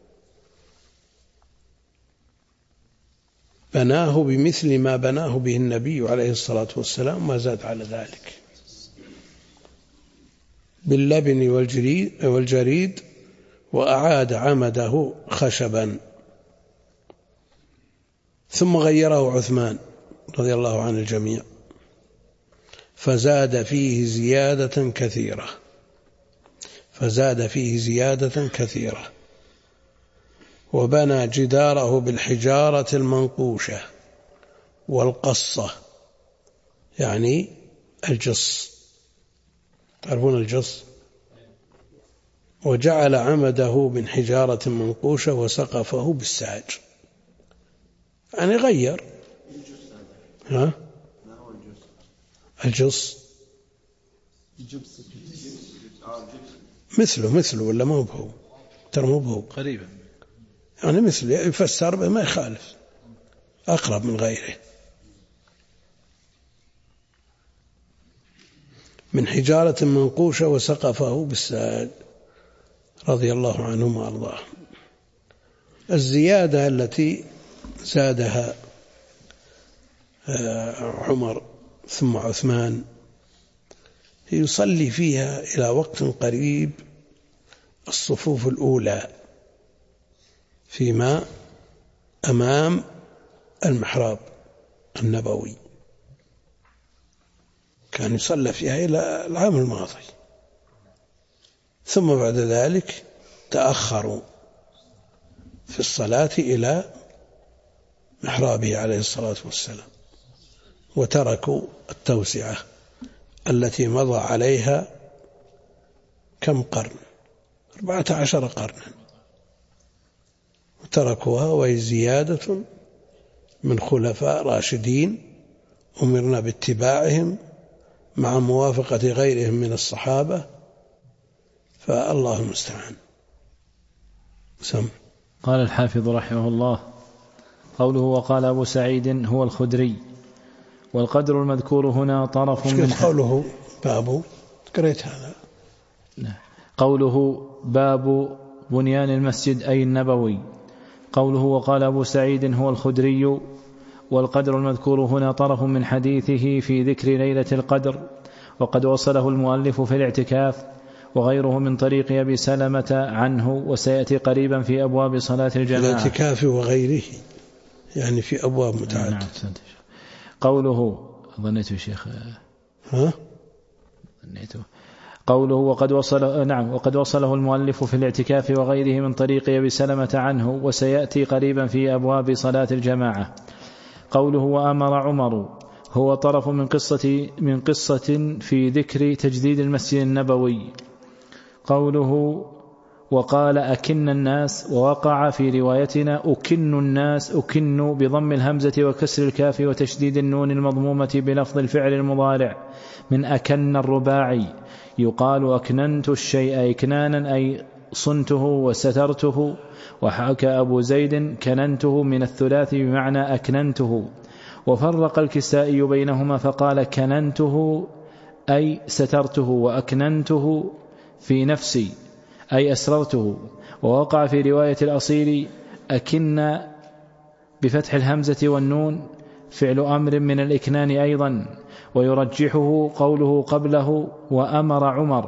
بناه بمثل ما بناه به النبي عليه الصلاة والسلام، ما زاد على ذلك، باللبن والجريد، وأعاد عمده خشبا. ثم غيره عثمان رضي الله عن الجميع فزاد فيه زيادة كثيرة، وبنى جداره بالحجارة المنقوشة والقصة، يعني الجص، تعرفون الجص، وجعل عمده من حجارة منقوشة وسقفه بالساج، يعني غير. الجص مثله ولا ما هو؟ ترى مو هو، قريبا يعني مثل يفسر به ما يخالف، أقرب من غيره. من حجارة منقوشة وسقفه بالساج رضي الله عنهم وأرضاهم. الزيادة التي زادها عمر ثم عثمان يصلي فيها إلى وقت قريب الصفوف الأولى فيما أمام المحراب النبوي، كان يصلى فيها إلى العام الماضي، ثم بعد ذلك تأخروا في الصلاة إلى محرابه عليه الصلاة والسلام، وتركوا التوسعة التي مضى عليها كم قرن، 14 قرنا، وتركوها، وهي زيادة من خلفاء راشدين أمرنا باتباعهم مع موافقة غيرهم من الصحابة، فالله المستعان. قال الحافظ رحمه الله: قوله وقال أبو سعيد هو الخدري، والقدر المذكور هنا طرف من قوله باب، قريت هذا، قوله باب بنيان المسجد أي النبوي. قوله وقال أبو سعيد هو الخدري، والقدر المذكور هنا طرف من حديثه في ذكر ليلة القدر، وقد وصله المؤلف في الاعتكاف وغيره من طريق أبي سلمة عنه، وسيأتي قريبا في أبواب صلاة الجماعة. الاعتكاف وغيره يعني في أبواب متعددة. نعم. قوله ظنيته شيخ، ظنيته. قوله وقد وصله المؤلف في الاعتكاف وغيره من طريق أبي سلمة عنه، وسيأتي قريبا في أبواب صلاة الجماعة. قوله وأمر عمر هو طرف من قصة في ذكر تجديد المسجد النبوي. قوله وقال أكن الناس، ووقع في روايتنا أكن الناس، أكن بضم الهمزة وكسر الكاف وتشديد النون المضمومة بلفظ الفعل المضارع من أكن الرباعي. يقال أكننت الشيء إكنانا أي صنته وسترته. وحكى أبو زيد كننته من الثلاث بمعنى أكننته. وفرق الكسائي بينهما فقال كننته أي سترته، وأكننته في نفسي أي أسررته. ووقع في رواية الأصيل أكن بفتح الهمزة والنون فعل أمر من الإكنان أيضا. ويرجحه قوله قبله وأمر عمر،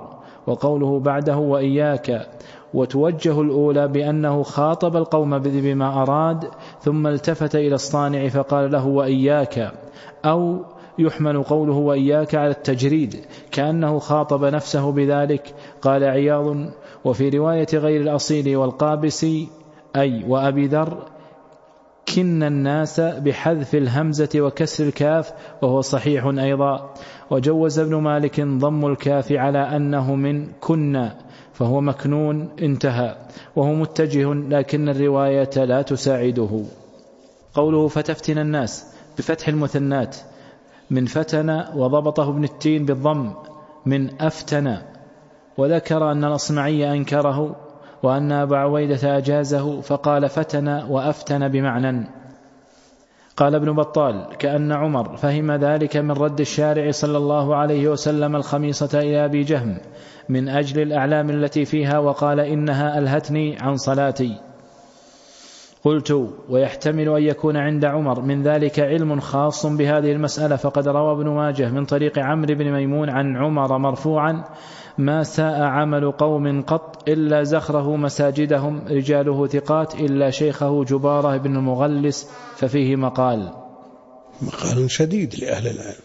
وقوله بعده وإياك، وتوجه الأولى بأنه خاطب القوم بما أراد ثم التفت إلى الصانع فقال له وإياك، أو يحمل قوله وإياك على التجريد كأنه خاطب نفسه بذلك. قال عياض: وفي رواية غير الأصيل والقابسي أي وأبي ذر كن الناس بحذف الهمزة وكسر الكاف، وهو صحيح أيضا. وجوز ابن مالك ضم الكاف على أنه من كنا فهو مكنون، انتهى، وهو متجه لكن الرواية لا تساعده. قوله فتفتن الناس بفتح المثنات من فتن، وضبطه ابن التين بالضم من أفتن، وذكر أن الأصمعي أنكره وأن أبا عويدة أجازه فقال فتن وأفتن بمعنى. قال ابن بطال: كأن عمر فهم ذلك من رد الشارع صلى الله عليه وسلم الخميصة إلى أبي جهم من أجل الأعلام التي فيها، وقال إنها ألهتني عن صلاتي. قلت: ويحتمل أن يكون عند عمر من ذلك علم خاص بهذه المسألة، فقد روى ابن ماجه من طريق عمرو بن ميمون عن عمر مرفوعا: ما ساء عمل قوم قط إلا زخره مساجدهم رجاله ثقات إلا شيخه جبارة بن المغلس ففيه مقال شديد لأهل العلم.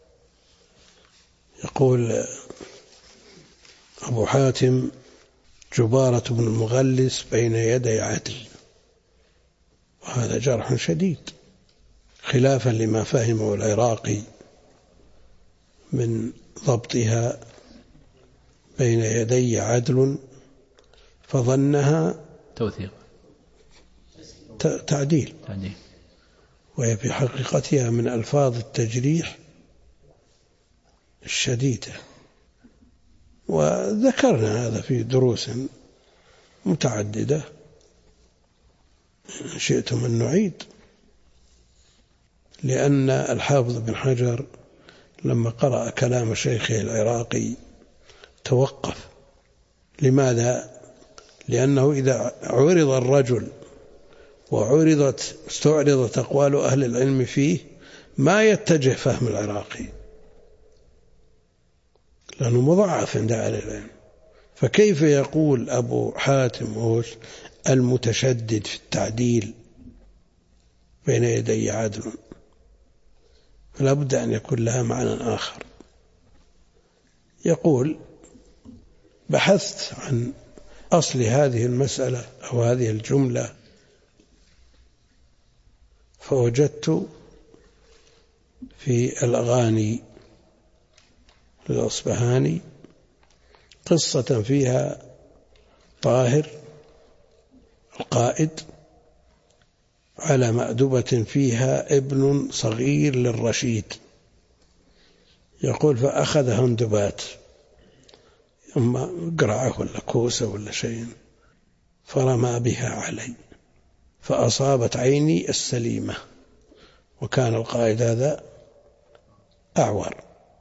يقول أبو حاتم: جبارة بن المغلس بين يدي عدل، وهذا جرح شديد خلافا لما فهمه العراقي من ضبطها بين يدي عدل، فظنها توثيق تعديل، وهي في حقيقتها من ألفاظ التجريح الشديدة. وذكرنا هذا في دروس متعددة، إن شئتم أن نعيد، لأن الحافظ بن حجر لما قرأ كلام شيخه العراقي توقف. لماذا؟ لأنه إذا عرض الرجل استعرضت أقوال أهل العلم فيه ما يتجه فهم العراقي، لأنه مضاعف عند أهل العلم. فكيف يقول أبو حاتم المتشدد في التعديل بين يدي عدل؟ فلا بد أن يكون لها معنى آخر. يقول: بحثت عن أصل هذه المسألة أو هذه الجملة فوجدت في الأغاني للأصبهاني قصة فيها طاهر القائد على مأدبة فيها ابن صغير للرشيد، يقول: فأخذ هندبات، إما قرعة ولا كوسة ولا شيء، فرمى بها علي فأصابت عيني السليمة، وكان القائد هذا أعور،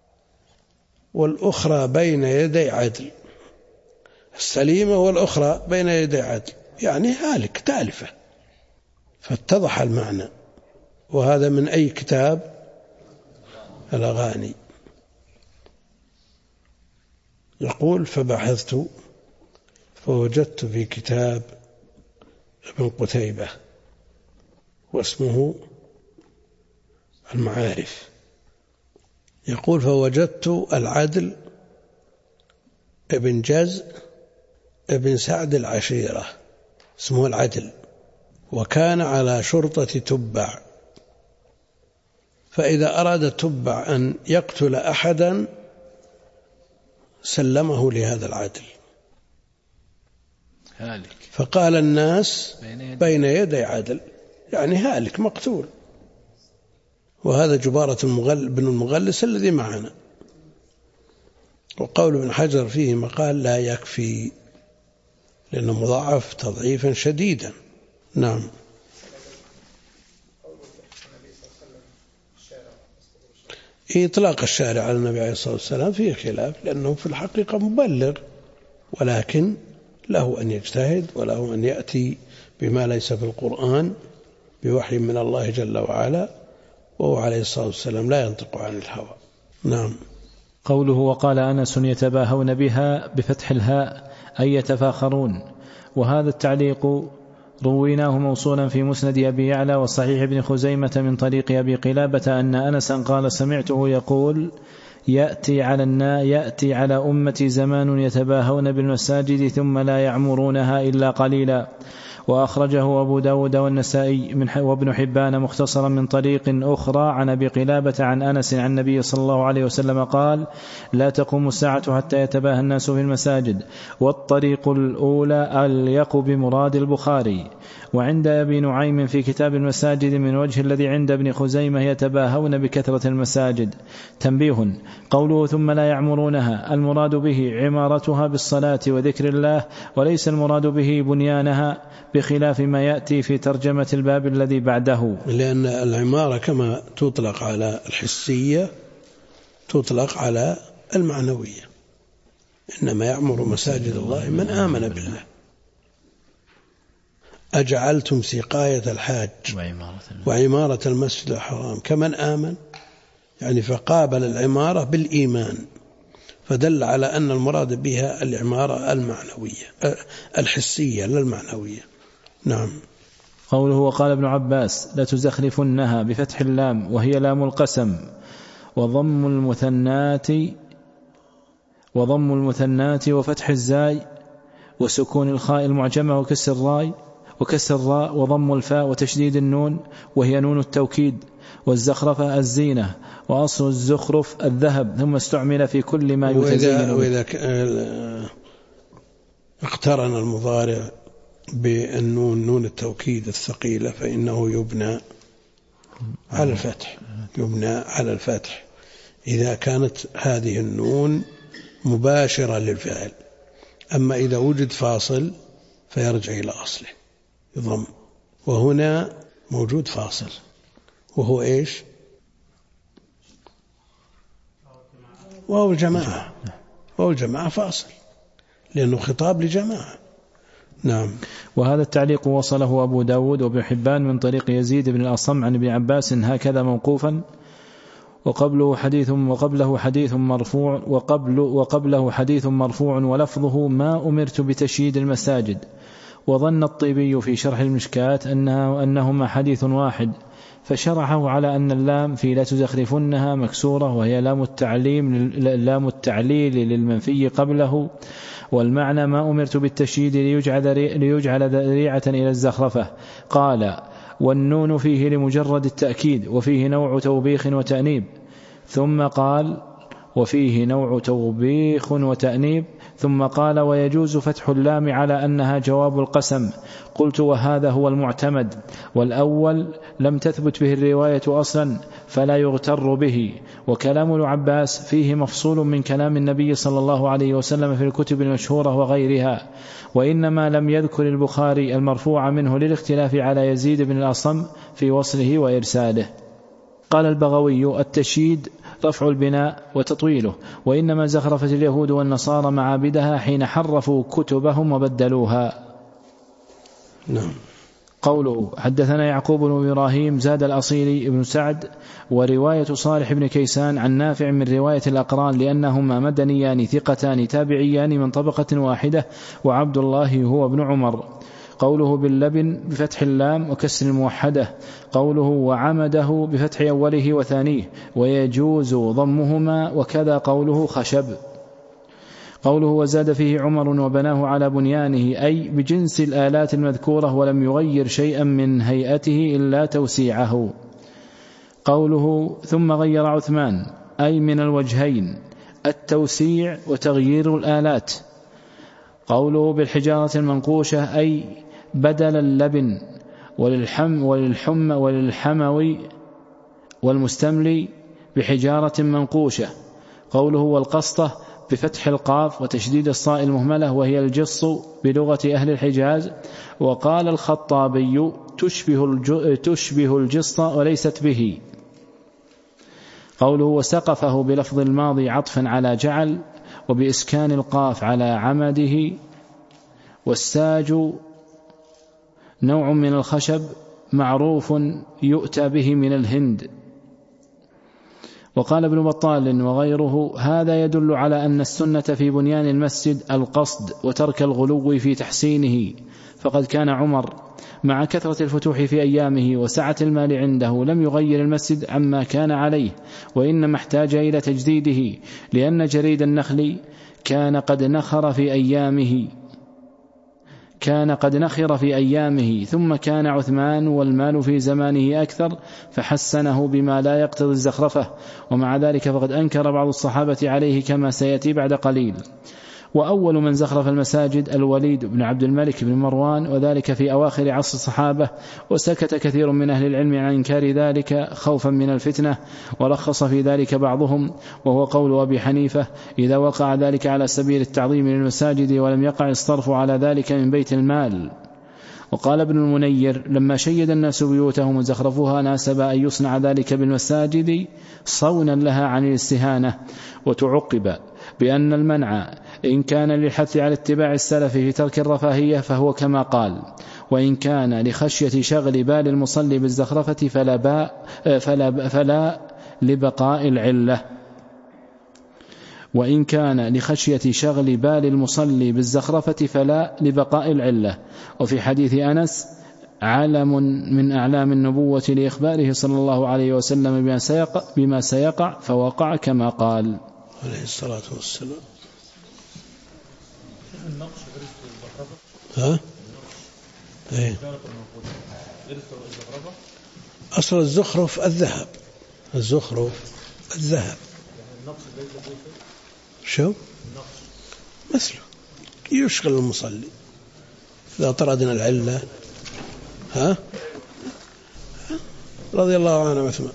والأخرى بين يدي عدل، السليمة والأخرى بين يدي عدل، يعني هالك تالفة. فاتضح المعنى. وهذا من أي كتاب؟ الأغاني. يقول: فبحثت فوجدت في كتاب ابن قتيبة واسمه المعارف، يقول: فوجدت العدل ابن جز ابن سعد العشيرة، اسمه العدل، وكان على شرطة تبع، فإذا أراد تبع أن يقتل أحدا سلمه لهذا العدل، هالك. فقال الناس بين يدي عدل، يعني هالك مقتول. وهذا جبارة بن المغلس الذي معنا. وقول ابن حجر فيه مقال لا يكفي، لأنه مضاعف تضعيفا شديدا. نعم. إطلاق الشارع على النبي عليه الصلاة والسلام فيه خلاف، لأنه في الحقيقة مبلغ، ولكن له أن يجتهد وله أن يأتي بما ليس في القرآن بوحي من الله جل وعلا، وهو عليه الصلاة والسلام لا ينطق عن الهوى. نعم. قوله وقال أنس يتباهون بها بفتح الهاء أي يتفاخرون. وهذا التعليق رويناه موصولا في مسند أبي يعلى وصحيح ابن خزيمة من طريق أبي قلابة أن أنسا قال سمعته يقول يأتي على أمتي زمان يتباهون بالمساجد ثم لا يعمرونها إلا قليلا. وأخرجه أبو داود والنسائي وابن حبان مختصرا من طريق أخرى عن أبي قلابة عن أنس عن النبي صلى الله عليه وسلم قال لا تقوم الساعة حتى يتباهى الناس في المساجد. والطريق الأولى أليق بمراد البخاري. وعند أبي نعيم في كتاب المساجد من وجه الذي عند ابن خزيمة يتباهون بكثرة المساجد. تنبيه: قوله ثم لا يعمرونها المراد به عمارتها بالصلاة وذكر الله، وليس المراد به بنيانها، بخلاف ما يأتي في ترجمة الباب الذي بعده. لأن العمارة كما تطلق على الحسية تطلق على المعنوية. إنما يعمر مساجد الله من آمن بالله. أجعلتم سقاية الحاج وعمارة المسجد الحرام كمن آمن، يعني فقابل العمارة بالإيمان، فدل على أن المراد بها العمارة المعنوية الحسية لا المعنوية. نعم. قوله وقال ابن عباس لا تزخرفنها بفتح اللام وهي لام القسم وضم المثنات وفتح الزاي وسكون الخاء المعجمة وكسر الراء وضم الفاء وتشديد النون وهي نون التوكيد. والزخرفة الزينة، وأصل الزخرف الذهب، ثم استعمل في كل ما يتزين. وإذا اقترن المضارع بالنون نون التوكيد الثقيلة فإنه يبنى على الفتح إذا كانت هذه النون مباشرة للفعل. أما إذا وجد فاصل فيرجع إلى أصله يضم. وهنا موجود فاصل وهو إيش؟ وهو الجماعة فاصل لأنه خطاب لجماعة. نعم. وهذا التعليق وصله أبو داود وابن حبان من طريق يزيد بن الأصم عن ابن عباس هكذا موقوفا، وقبله حديث مرفوع ولفظه ما أمرت بتشييد المساجد. وظن الطيبي في شرح المشكات أنهما حديث واحد، فشرحه على أن اللام في لا تزخرفنها مكسورة وهي لام التعليل للمنفي قبله، والمعنى ما أمرت بالتشييد ليجعل ذريعة إلى الزخرفة. قال والنون فيه لمجرد التأكيد وفيه نوع توبيخ وتأنيب، ثم قال ثم قال ويجوز فتح اللام على أنها جواب القسم. قلت وهذا هو المعتمد، والأول لم تثبت به الرواية أصلا فلا يغتر به. وكلام العباس فيه مفصول من كلام النبي صلى الله عليه وسلم في الكتب المشهورة وغيرها، وإنما لم يذكر البخاري المرفوع منه للاختلاف على يزيد بن الأصم في وصله وإرساله. قال البغوي التشييد رفع البناء وتطويله، وإنما زخرفت اليهود والنصارى معابدها حين حرفوا كتبهم وبدلوها. نعم. قوله حدثنا يعقوب بن إبراهيم زاد الأصيلي ابن سعد، ورواية صالح بن كيسان عن نافع من رواية الأقران لأنهما مدنيان ثقتان تابعيان من طبقة واحدة، وعبد الله هو ابن عمر. قوله باللبن بفتح اللام وكسر الموحدة. قوله وعمده بفتح أوله وثانيه، ويجوز ضمهما، وكذا قوله خشب. قوله وزاد فيه عمر وبناه على بنيانه، أي بجنس الآلات المذكورة ولم يغير شيئا من هيئته إلا توسيعه. قوله ثم غير عثمان، أي من الوجهين التوسيع وتغيير الآلات. قوله بالحجارة المنقوشة، أي بدل اللبن وللحموي والمستملي بحجارة منقوشة. قوله والقسطة بفتح القاف وتشديد الصاء المهملة وهي الجص بلغة أهل الحجاز. وقال الخطابي تشبه الجص وليست به. قوله وسقفه بلفظ الماضي عطفا على جعل وبإسكان القاف على عمده. والساج نوع من الخشب معروف يؤتى به من الهند. وقال ابن بطال وغيره: هذا يدل على أن السنة في بنيان المسجد القصد وترك الغلو في تحسينه، فقد كان عمر مع كثرة الفتوح في أيامه وسعة المال عنده لم يغير المسجد عما كان عليه، وإنما احتاج إلى تجديده، لأن جريد النخل كان قد نخر في أيامه، ثم كان عثمان والمال في زمانه أكثر فحسنه بما لا يقتضي الزخرفة، ومع ذلك فقد أنكر بعض الصحابة عليه كما سيأتي بعد قليل. وأول من زخرف المساجد الوليد بن عبد الملك بن مروان، وذلك في أواخر عصر الصحابة، وسكت كثير من أهل العلم عن إنكار ذلك خوفا من الفتنة، ورخص في ذلك بعضهم، وهو قول أبي حنيفة: إذا وقع ذلك على سبيل التعظيم للمساجد ولم يقع الصرف على ذلك من بيت المال. وقال ابن المنير: لما شيد الناس بيوتهم وزخرفوها ناسب أن يصنع ذلك بالمساجد صونا لها عن الاستهانة. وتعقب بأن المنع إن كان للحث على اتباع السلف في ترك الرفاهية فهو كما قال، وإن كان لخشية شغل بال المصلي بالزخرفة فلا لبقاء العلة. وإن كان لخشية شغل بال المصلي بالزخرفة فلا لبقاء العلة. وفي حديث أنس: علم من أعلام النبوة لإخباره صلى الله عليه وسلم بما سيقع فوقع كما قال عليه الصلاة والسلام. النقش غير الزخرفة. إيه؟ أصل الزخرف الذهب. شو؟ مثله يشغل المصلي إذا طردنا العلة. رضي الله عنه عثمان.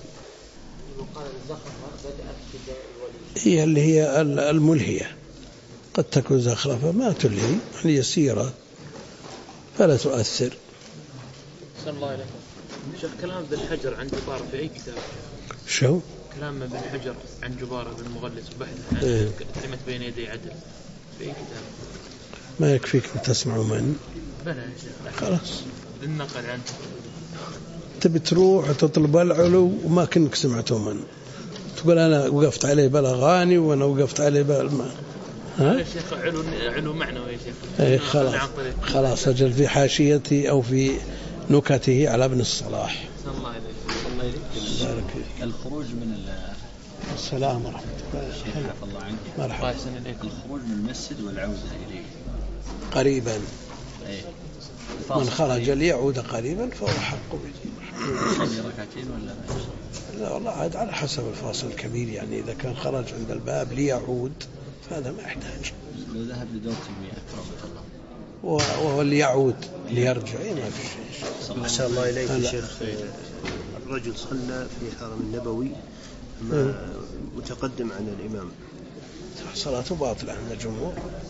هي اللي هي الملهية، قد تكون زخرفة ما تلهي، يعني يسيرة فلا تؤثر. صلى الله عليه شيخ، كلام ابن حجر عن جبار في أي كتاب؟ شو؟ كلام ابن حجر عن جبار بن مغلس وبحث عن كلمة بين يدي عدل في أي كتاب؟ ما يكفيك أن تسمع من؟ بلى يا شيخ، خلاص النقل عنه. تبي تروح وتطلب العلو وما كنك سمعته من، تقول أنا وقفت عليه بالأغاني وأنا وقفت عليه بالماء. يا شيخ علو معنوي يا شيخ. إيه خلاص أجل في حاشيتي أو في نكته على ابن الصلاح. صلى الله عليه الخروج من السلام ورحمة الله عنك. مرحبا. الخروج من المسجد والعودة إليه قريبا. من خرج ليعود قريبا فهو حق به. ركعتين ولا لا والله عاد على حسب الفاصل الكبير، يعني إذا كان خرج عند الباب ليعود فهذا ما يحتاج. لو ذهب لدورة المياه رحمة الله وهو اللي يعود ليرجع ما في شيء. أحسن الله إليك يا شيخ. الرجل صلى في حرم النبوي متقدم عن الإمام، صلاته باطلة عند الجمهور.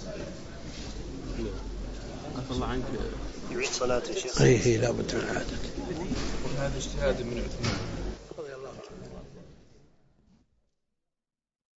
عفى الله عنك، يعيد صلاته يا شيخ. هي لا بد من عادة. وهذا اجتهاد من عثمان.